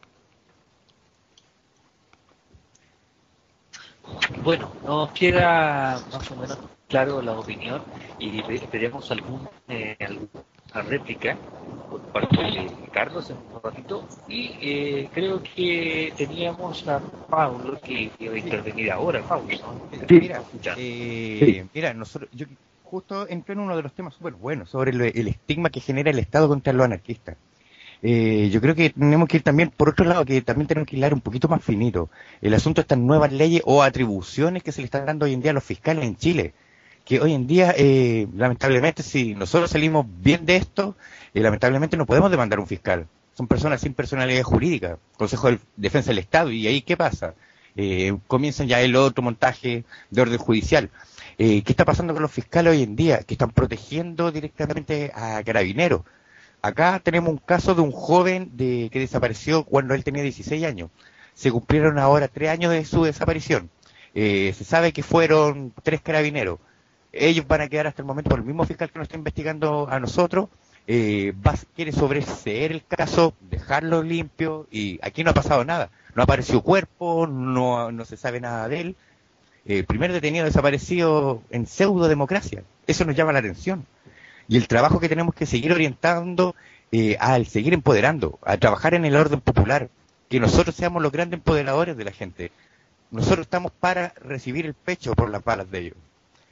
Bueno, nos queda más o menos claro la opinión, y esperemos algún, eh, alguna réplica por parte de Carlos en un ratito, y eh, creo que teníamos a Paulo que iba a intervenir ahora. Paulo, ¿no? Sí. Mira, eh, mira, nosotros, yo justo entré en uno de los temas súper buenos sobre el, el estigma que genera el Estado contra los anarquistas. Eh, yo creo que tenemos que ir también por otro lado, que también tenemos que hilar un poquito más finito el asunto de estas nuevas leyes o atribuciones que se le están dando hoy en día a los fiscales en Chile, que hoy en día eh, lamentablemente, si nosotros salimos bien de esto, eh, lamentablemente no podemos demandar a un fiscal. Son personas sin personalidad jurídica, Consejo de Defensa del Estado, y ahí ¿qué pasa? Eh, comienzan ya el otro montaje de orden judicial. Eh, ¿qué está pasando con los fiscales hoy en día? Que están protegiendo directamente a carabineros. Acá tenemos un caso de un joven de, que desapareció cuando él tenía dieciséis años. Se cumplieron ahora tres años de su desaparición. Eh, se sabe que fueron tres carabineros. Ellos van a quedar hasta el momento por el mismo fiscal que nos está investigando a nosotros. Eh, va, quiere sobreseer el caso, dejarlo limpio, y aquí no ha pasado nada. No apareció cuerpo, no, no se sabe nada de él. Eh, primer detenido desaparecido en pseudo democracia. Eso nos llama la atención. Y el trabajo que tenemos que seguir orientando eh, al seguir empoderando, a trabajar en el orden popular, que nosotros seamos los grandes empoderadores de la gente. Nosotros estamos para recibir el pecho por las balas de ellos.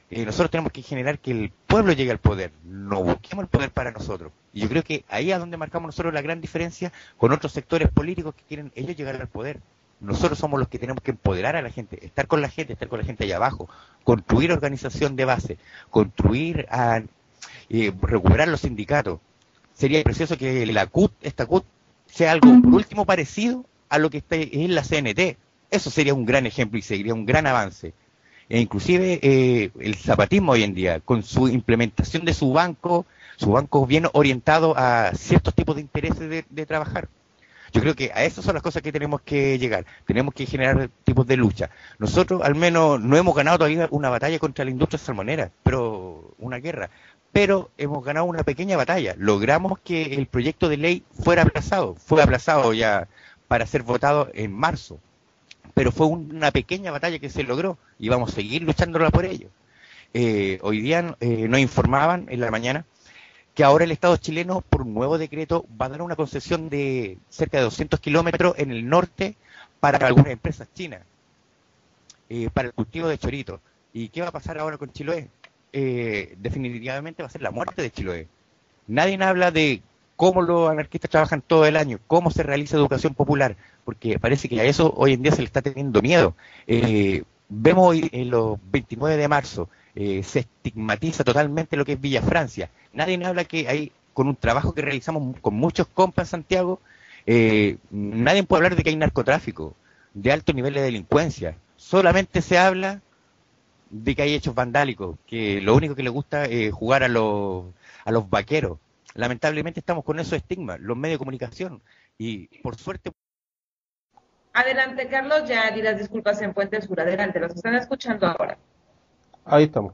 Eh, nosotros tenemos que generar que el pueblo llegue al poder, no busquemos el poder para nosotros. Y yo creo que ahí es donde marcamos nosotros la gran diferencia con otros sectores políticos que quieren ellos llegar al poder. Nosotros somos los que tenemos que empoderar a la gente, estar con la gente, estar con la gente allá abajo, construir organización de base, construir, a, eh, recuperar los sindicatos. Sería precioso que la C U T, esta C U T, sea algo, por último, parecido a lo que está en la C N T. Eso sería un gran ejemplo y sería un gran avance. E inclusive eh, el zapatismo hoy en día, con su implementación de su banco, su banco bien orientado a ciertos tipos de intereses de, de trabajar. Yo creo que a esas son las cosas que tenemos que llegar. Tenemos que generar tipos de lucha. Nosotros al menos no hemos ganado todavía una batalla contra la industria salmonera, pero una guerra. Pero hemos ganado una pequeña batalla. Logramos que el proyecto de ley fuera aplazado. Fue aplazado ya para ser votado en marzo. Pero fue una pequeña batalla que se logró y vamos a seguir luchándola por ello. Eh, hoy día eh, nos informaban en la mañana que ahora el Estado chileno, por un nuevo decreto, va a dar una concesión de cerca de doscientos kilómetros en el norte para algunas empresas chinas, eh, para el cultivo de choritos. ¿Y qué va a pasar ahora con Chiloé? Eh, definitivamente va a ser la muerte de Chiloé. Nadie habla de cómo los anarquistas trabajan todo el año, cómo se realiza educación popular, porque parece que a eso hoy en día se le está teniendo miedo. Eh, vemos hoy en los veintinueve de marzo, eh, se estigmatiza totalmente lo que es Villa Francia. Nadie habla que hay, con un trabajo que realizamos con muchos compas en Santiago, eh, nadie puede hablar de que hay narcotráfico, de alto nivel de delincuencia. Solamente se habla de que hay hechos vandálicos, que lo único que les gusta es jugar a los, a los vaqueros. Lamentablemente estamos con esos estigmas, los medios de comunicación, y por suerte... Adelante, Carlos, ya di las disculpas en Puente Sur. Adelante, los están escuchando ahora. Ahí estamos.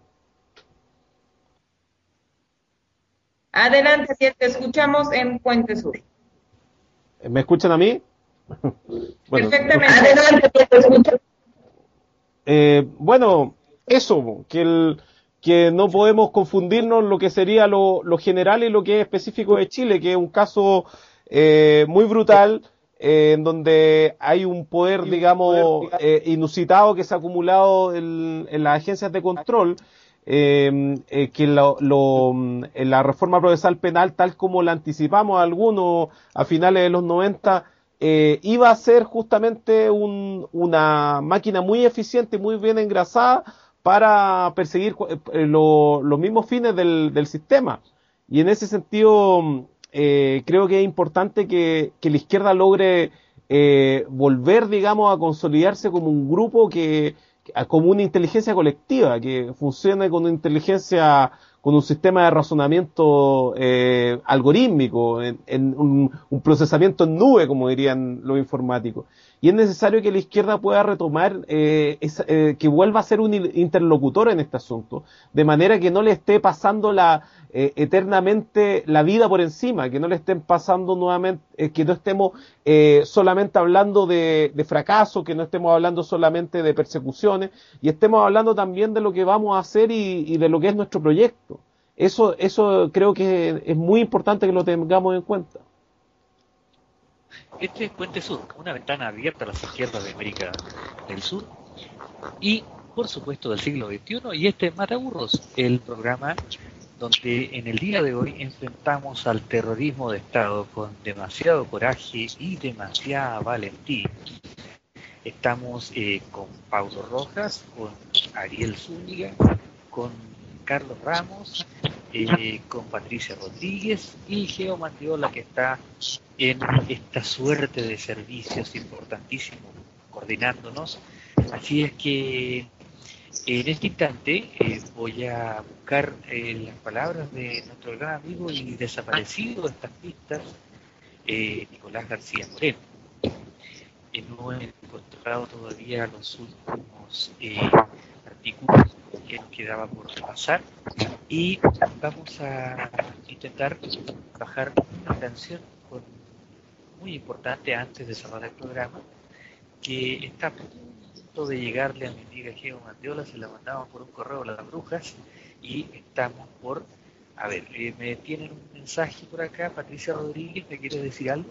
Adelante, te escuchamos en Puente Sur. ¿Me escuchan a mí? Bueno, perfectamente. Adelante, te escucho. Eh, bueno, eso, que el... que no podemos confundirnos lo que sería lo, lo general y lo que es específico de Chile, que es un caso eh, muy brutal, eh, en donde hay un poder, digamos, eh, inusitado que se ha acumulado en, en las agencias de control, eh, eh, que lo, lo, en la reforma procesal penal, tal como la anticipamos algunos a finales de los noventa, eh, iba a ser justamente un, una máquina muy eficiente, muy bien engrasada, para perseguir eh, lo, los mismos fines del, del sistema. Y en ese sentido, eh, creo que es importante que, que la izquierda logre eh, volver, digamos, a consolidarse como un grupo, que como una inteligencia colectiva, que funcione con una inteligencia, con un sistema de razonamiento eh, algorítmico, en, en un, un procesamiento en nube, como dirían los informáticos. Y es necesario que la izquierda pueda retomar, eh, esa, eh, que vuelva a ser un interlocutor en este asunto, de manera que no le esté pasando la eh, eternamente la vida por encima, que no le estén pasando nuevamente, eh, que no estemos eh, solamente hablando de, de fracaso, que no estemos hablando solamente de persecuciones, y estemos hablando también de lo que vamos a hacer y, y de lo que es nuestro proyecto. Eso, eso creo que es muy importante que lo tengamos en cuenta. Este es Puente Sur, una ventana abierta a las izquierdas de América del Sur y, por supuesto, del siglo veintiuno. Y este es Mataburros, el programa donde en el día de hoy enfrentamos al terrorismo de Estado con demasiado coraje y demasiada valentía. Estamos eh, con Paulo Rojas, con Ariel Zúñiga, con Carlos Ramos, eh, con Patricia Rodríguez y Geo Mandiola, que está en esta suerte de servicios importantísimos coordinándonos. Así es que en este instante eh, voy a buscar eh, las palabras de nuestro gran amigo y desaparecido de estas pistas, eh, Nicolás García Moreno. Eh, no he encontrado todavía los últimos eh, artículos que nos quedaba por repasar y vamos a intentar bajar una canción con, muy importante antes de cerrar el programa, que está a punto de llegarle a mi amiga Geo Mandiola. Se la mandamos por un correo a las brujas y estamos por, a ver, eh, me tienen un mensaje por acá. Patricia Rodríguez, ¿me quiere decir algo?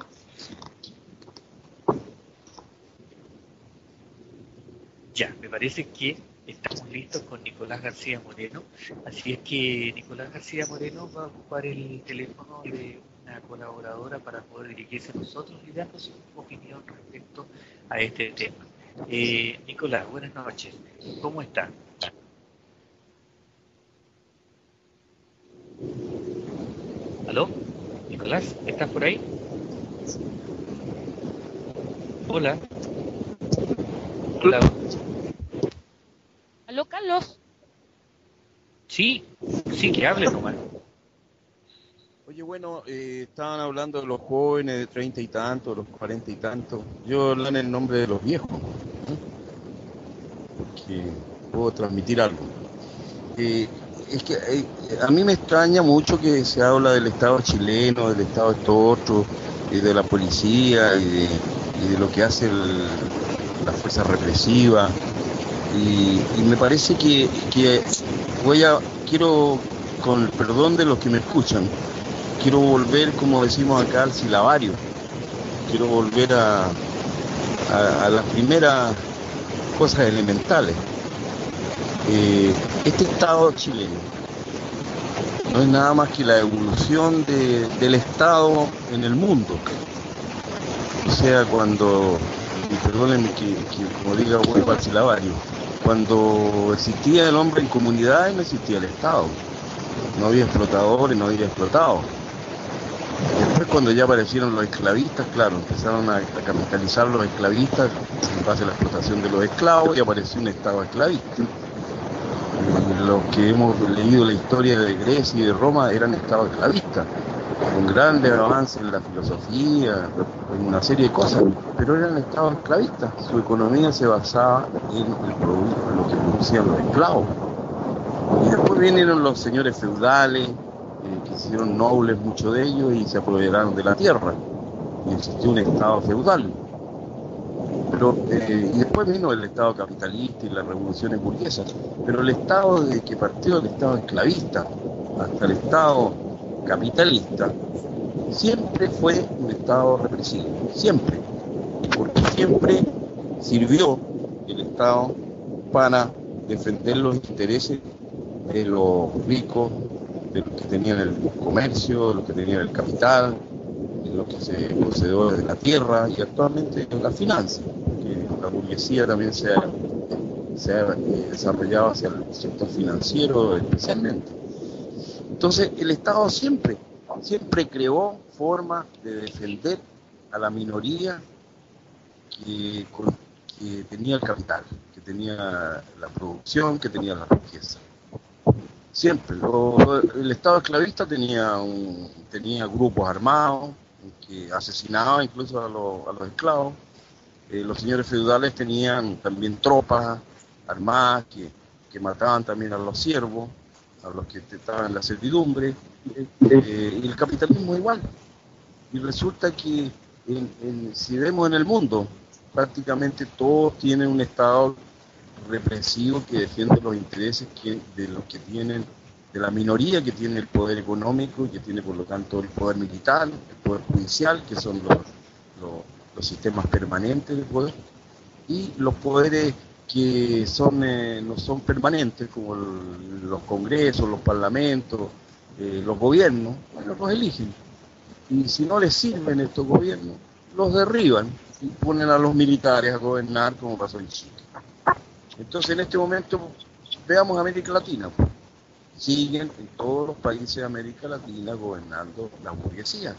Ya, me parece que estamos listos con Nicolás García Moreno, así es que Nicolás García Moreno va a ocupar el teléfono de una colaboradora para poder dirigirse a nosotros y darnos su opinión respecto a este tema. Eh, Nicolás, buenas noches, ¿cómo está? ¿Aló? Nicolás, ¿estás por ahí? Hola. Hola. ¿Aló, Carlos? Sí, sí, que hable nomás. Oye, bueno, eh, estaban hablando de los jóvenes de treinta y tantos, los cuarenta y tantos. Yo hablo en el nombre de los viejos, ¿no? Porque puedo transmitir algo. Eh, es que eh, a mí me extraña mucho que se habla del Estado chileno, del Estado esto otro, y de la policía y de, y de lo que hace el, la fuerza represiva. Y, y me parece que, que voy a, quiero, con el perdón de los que me escuchan, quiero volver, como decimos acá, al silabario. Quiero volver a, a, a las primeras cosas elementales. Eh, este Estado chileno no es nada más que la evolución de, del Estado en el mundo. O sea, cuando, y perdónenme que, que como diga, vuelvo al silabario, cuando existía el hombre en comunidades no existía el Estado. No había explotadores, no había explotados. Después, cuando ya aparecieron los esclavistas, claro, empezaron a, a capitalizar los esclavistas en base a la explotación de los esclavos y apareció un Estado esclavista. Y los que hemos leído la historia de Grecia y de Roma eran estados esclavistas, con grandes avances en la filosofía, en una serie de cosas, pero eran estados esclavistas. Su economía se basaba en, el producto, en lo que producían los esclavos. Y después vinieron los señores feudales, eh, que hicieron nobles muchos de ellos y se apoderaron de la tierra. Y existió un estado feudal. Pero, eh, y después vino el estado capitalista y las revoluciones burguesas. Pero el estado desde que partió del estado esclavista hasta el estado capitalista siempre fue un estado represivo. Siempre. Porque siempre sirvió el estado para defender los intereses de los ricos, de los que tenían el comercio, de los que tenían el capital, de los que se poseedores de la tierra y actualmente de la finanza, porque la burguesía también se ha, se ha eh, desarrollado hacia el sector financiero especialmente. Entonces el Estado siempre, siempre creó formas de defender a la minoría que, que tenía el capital, que tenía la producción, que tenía la riqueza. Siempre. Lo, el Estado esclavista tenía, un, tenía grupos armados que asesinaban incluso a, lo, a los esclavos. Eh, los señores feudales tenían también tropas armadas que, que mataban también a los siervos, a los que estaban en la servidumbre. Eh, y el capitalismo igual. Y resulta que en, en, si vemos en el mundo, prácticamente todos tienen un Estado represivo que defiende los intereses que, de los que tienen, de la minoría que tiene el poder económico y que tiene por lo tanto el poder militar, el poder judicial, que son los, los, los sistemas permanentes de poder, y los poderes que son eh, no son permanentes, como el, los congresos, los parlamentos, eh, los gobiernos, bueno, los eligen. Y si no les sirven estos gobiernos, los derriban y ponen a los militares a gobernar, como pasó en Chile. Entonces, en este momento, veamos América Latina. Siguen en todos los países de América Latina gobernando la burguesía.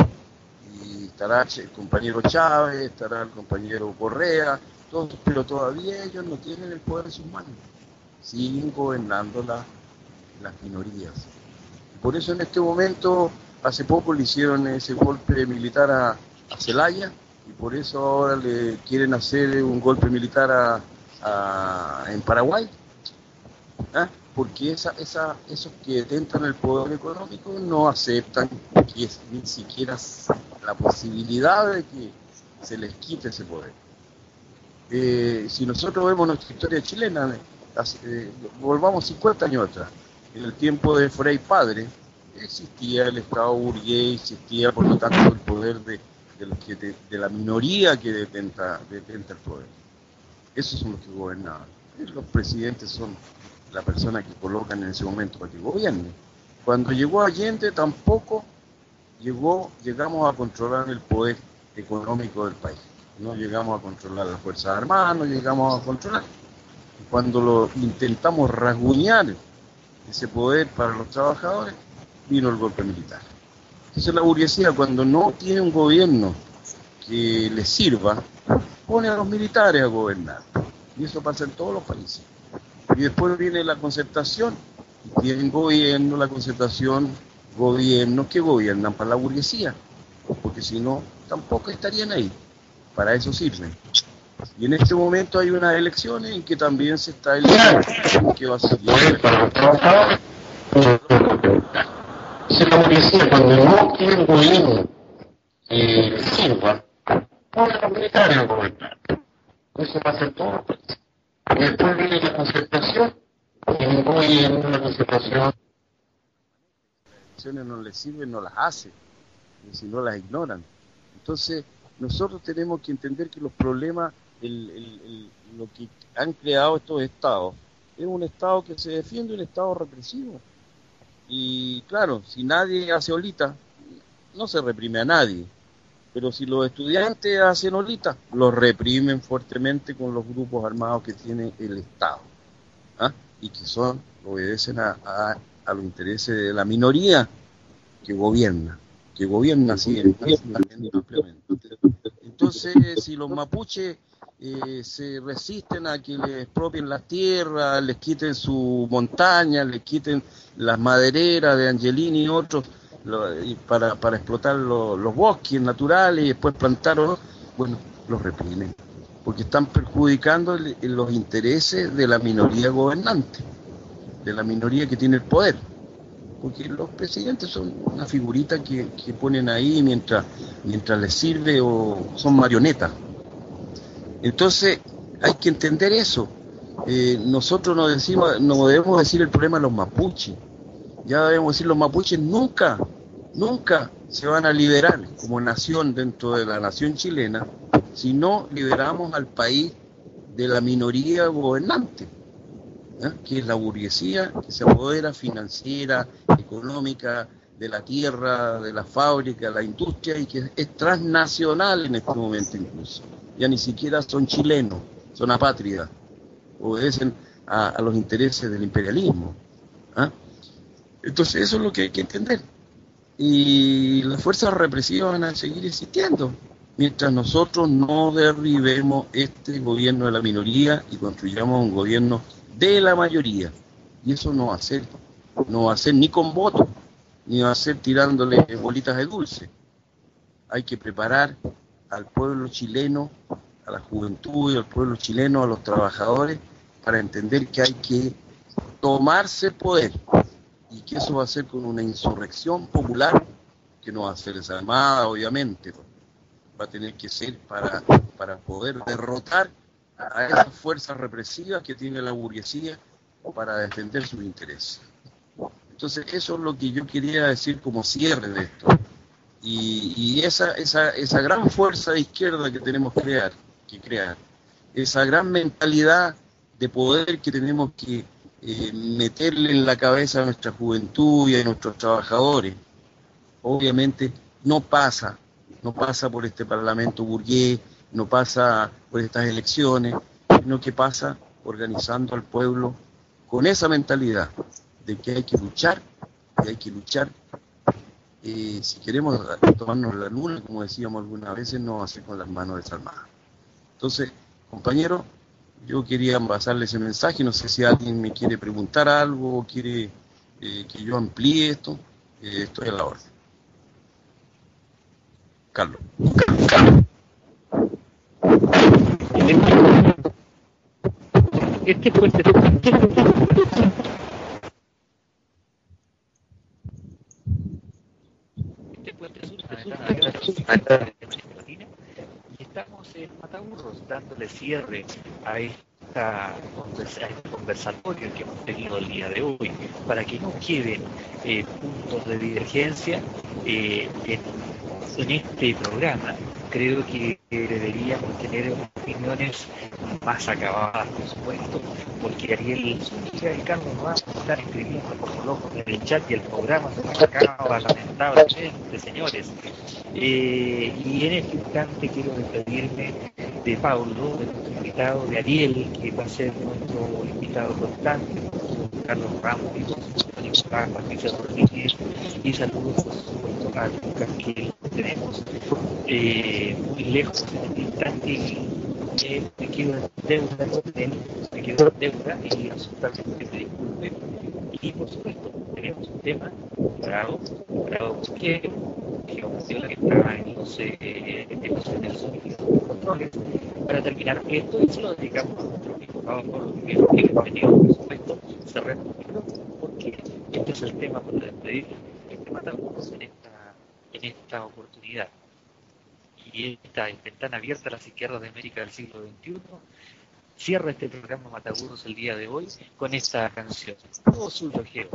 Y estará el compañero Chávez, estará el compañero Correa, todos, pero todavía ellos no tienen el poder en sus manos. Siguen gobernando la, las minorías. Por eso, en este momento, hace poco le hicieron ese golpe militar a, a Zelaya, y por eso ahora le quieren hacer un golpe militar a A, en Paraguay, ¿eh? Porque esa, esa, esos que detentan el poder económico no aceptan que es, ni siquiera la posibilidad de que se les quite ese poder. Eh, si nosotros vemos nuestra historia chilena, eh, volvamos cincuenta años atrás, en el tiempo de Frei Padre, existía el Estado burgués, existía por lo tanto el poder de, de, los que, de, de la minoría que detenta, detenta el poder. Esos son los que gobernaban. Los presidentes son la persona que colocan en ese momento para que gobierne. Cuando llegó Allende tampoco llegó, llegamos a controlar el poder económico del país. No llegamos a controlar las Fuerzas Armadas, no llegamos a controlar. Cuando lo intentamos rasguñar ese poder para los trabajadores, vino el golpe militar. Entonces la burguesía, cuando no tiene un gobierno que les sirva, pone a los militares a gobernar. Y eso pasa en todos los países. Y después viene la concertación, y tienen gobierno, la concertación, gobiernos que gobiernan para la burguesía, porque si no, tampoco estarían ahí. Para eso sirven. Y en este momento hay unas elecciones en que también se está eligiendo que va a seguir para los trabajadores. Si la burguesía, cuando no tiene un gobierno que les sirva, pone a los militares a gobernar. Eso pasa en todos los países. Y después viene la concertación, el gobierno, la concertación. Las elecciones no les sirven, no las hace, y si no las ignoran. Entonces, nosotros tenemos que entender que los problemas, el, el, el, lo que han creado estos estados, es un estado que se defiende, un estado represivo. Y claro, si nadie hace olita, no se reprime a nadie. Pero si los estudiantes hacen olita, los reprimen fuertemente con los grupos armados que tiene el Estado. ¿Ah? Y que son, obedecen a, a, a los intereses de la minoría que gobierna, que gobierna así, ampliamente. Entonces, si los mapuches eh, se resisten a que les expropien las tierras, les quiten su montaña, les quiten las madereras de Angelini y otros, lo, y para, para explotar lo, los bosques naturales y después plantar o no, bueno, los reprimen, porque están perjudicando el, los intereses de la minoría gobernante, de la minoría que tiene el poder, porque los presidentes son una figurita que, que ponen ahí mientras, mientras les sirve o son marionetas. Entonces hay que entender eso. Eh, nosotros no decimos, no debemos decir el problema de los mapuches. Ya debemos decir, los mapuches nunca, nunca se van a liberar como nación dentro de la nación chilena si no liberamos al país de la minoría gobernante, ¿eh? Que es la burguesía, que se apodera financiera, económica, de la tierra, de la fábrica, de la industria, y que es transnacional en este momento incluso. Ya ni siquiera son chilenos, son apátridas, obedecen a, a los intereses del imperialismo. ¿eh? Entonces eso es lo que hay que entender. Y las fuerzas represivas van a seguir existiendo mientras nosotros no derribemos este gobierno de la minoría y construyamos un gobierno de la mayoría. Y eso no va a ser, no va a ser ni con votos, ni va a ser tirándole bolitas de dulce. Hay que preparar al pueblo chileno, a la juventud y al pueblo chileno, a los trabajadores, para entender que hay que tomarse el poder. Y que eso va a ser con una insurrección popular, que no va a ser desarmada, obviamente, va a tener que ser para, para poder derrotar a esas fuerzas represivas que tiene la burguesía para defender sus intereses. Entonces eso es lo que yo quería decir como cierre de esto. Y, y esa, esa, esa gran fuerza de izquierda que tenemos que crear, que crear, esa gran mentalidad de poder que tenemos que Eh, meterle en la cabeza a nuestra juventud y a nuestros trabajadores, obviamente no pasa, no pasa por este parlamento burgués, no pasa por estas elecciones, sino que pasa organizando al pueblo con esa mentalidad de que hay que luchar, y hay que luchar, eh, si queremos tomarnos la luna, como decíamos algunas veces, no va a ser con las manos desarmadas. Entonces, compañeros, yo quería pasarle ese mensaje, no sé si alguien me quiere preguntar algo o quiere eh, que yo amplíe esto, eh, estoy a la orden. Carlos. Este fue el y estamos en Mataburros dándole cierre a esta conversa, a este conversatorio que hemos tenido el día de hoy, para que no queden eh, puntos de divergencia eh, en, en este programa creo que deberíamos tener opiniones más acabadas, por supuesto, porque Ariel Zúñiga y Carlos Ramos están escribiendo como locos en el chat y el programa se acaba lamentablemente, señores. Eh, y en este instante quiero despedirme de Paulo, de nuestro invitado, de Ariel, que va a ser nuestro invitado constante, Carlos Ramos y por supuesto Nicolás, Patricia Rodríguez, y saludos por supuesto a Lucas, que lo tenemos eh, muy lejos en este instante. Eh, me quedo en deuda con él, me quedo en deuda y absolutamente me disculpe. Y por supuesto, tenemos un tema preparado, preparado porque la que está en los, eh, en los, en los, en los controles para terminar esto y se lo dedicamos a nuestro invitado Pablo Miguel, que ha venido, por supuesto, cerrando el micrófono porque este es el tema para despedir el tema de algunos en esta, en esta oportunidad. Y esta ventana abierta a las izquierdas de América del siglo veintiuno cierra este programa Mataburros el día de hoy con esta canción. Todo suyo, Geo.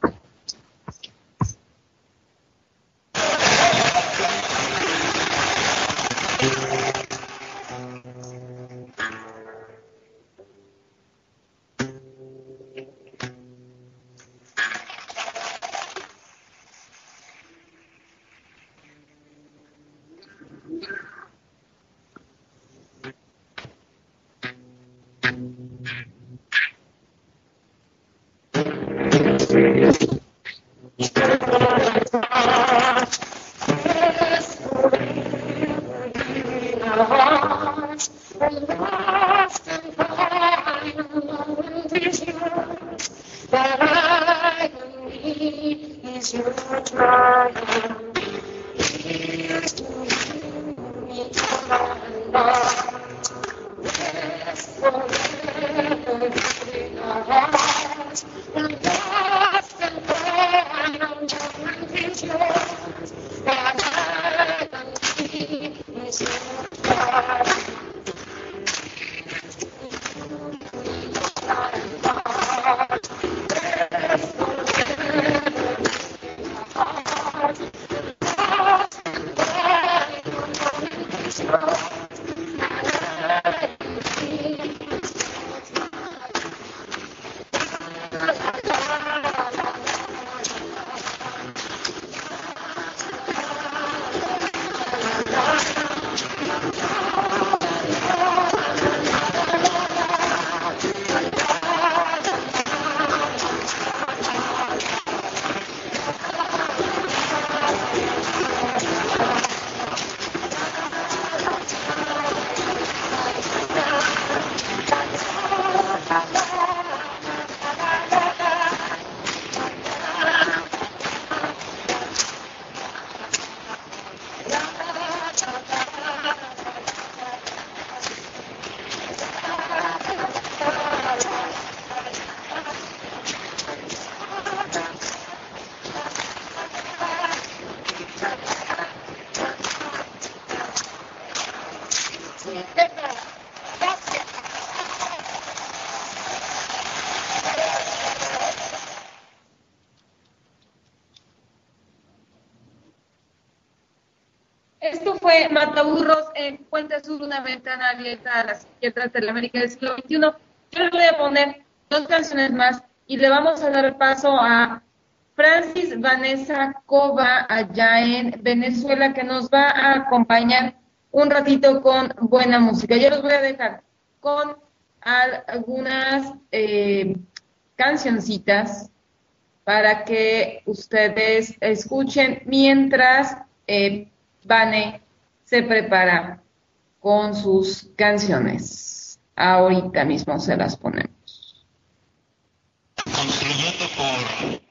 Esto fue Mataburros en Puente Sur, una ventana abierta a las izquierdas de la América del siglo veintiuno. Yo les voy a poner dos canciones más y le vamos a dar paso a Francis Vanessa Cova, allá en Venezuela, que nos va a acompañar un ratito con buena música. Yo los voy a dejar con algunas eh, cancioncitas para que ustedes escuchen mientras eh, Vane se prepara con sus canciones. Ahorita mismo se las ponemos. Construyendo por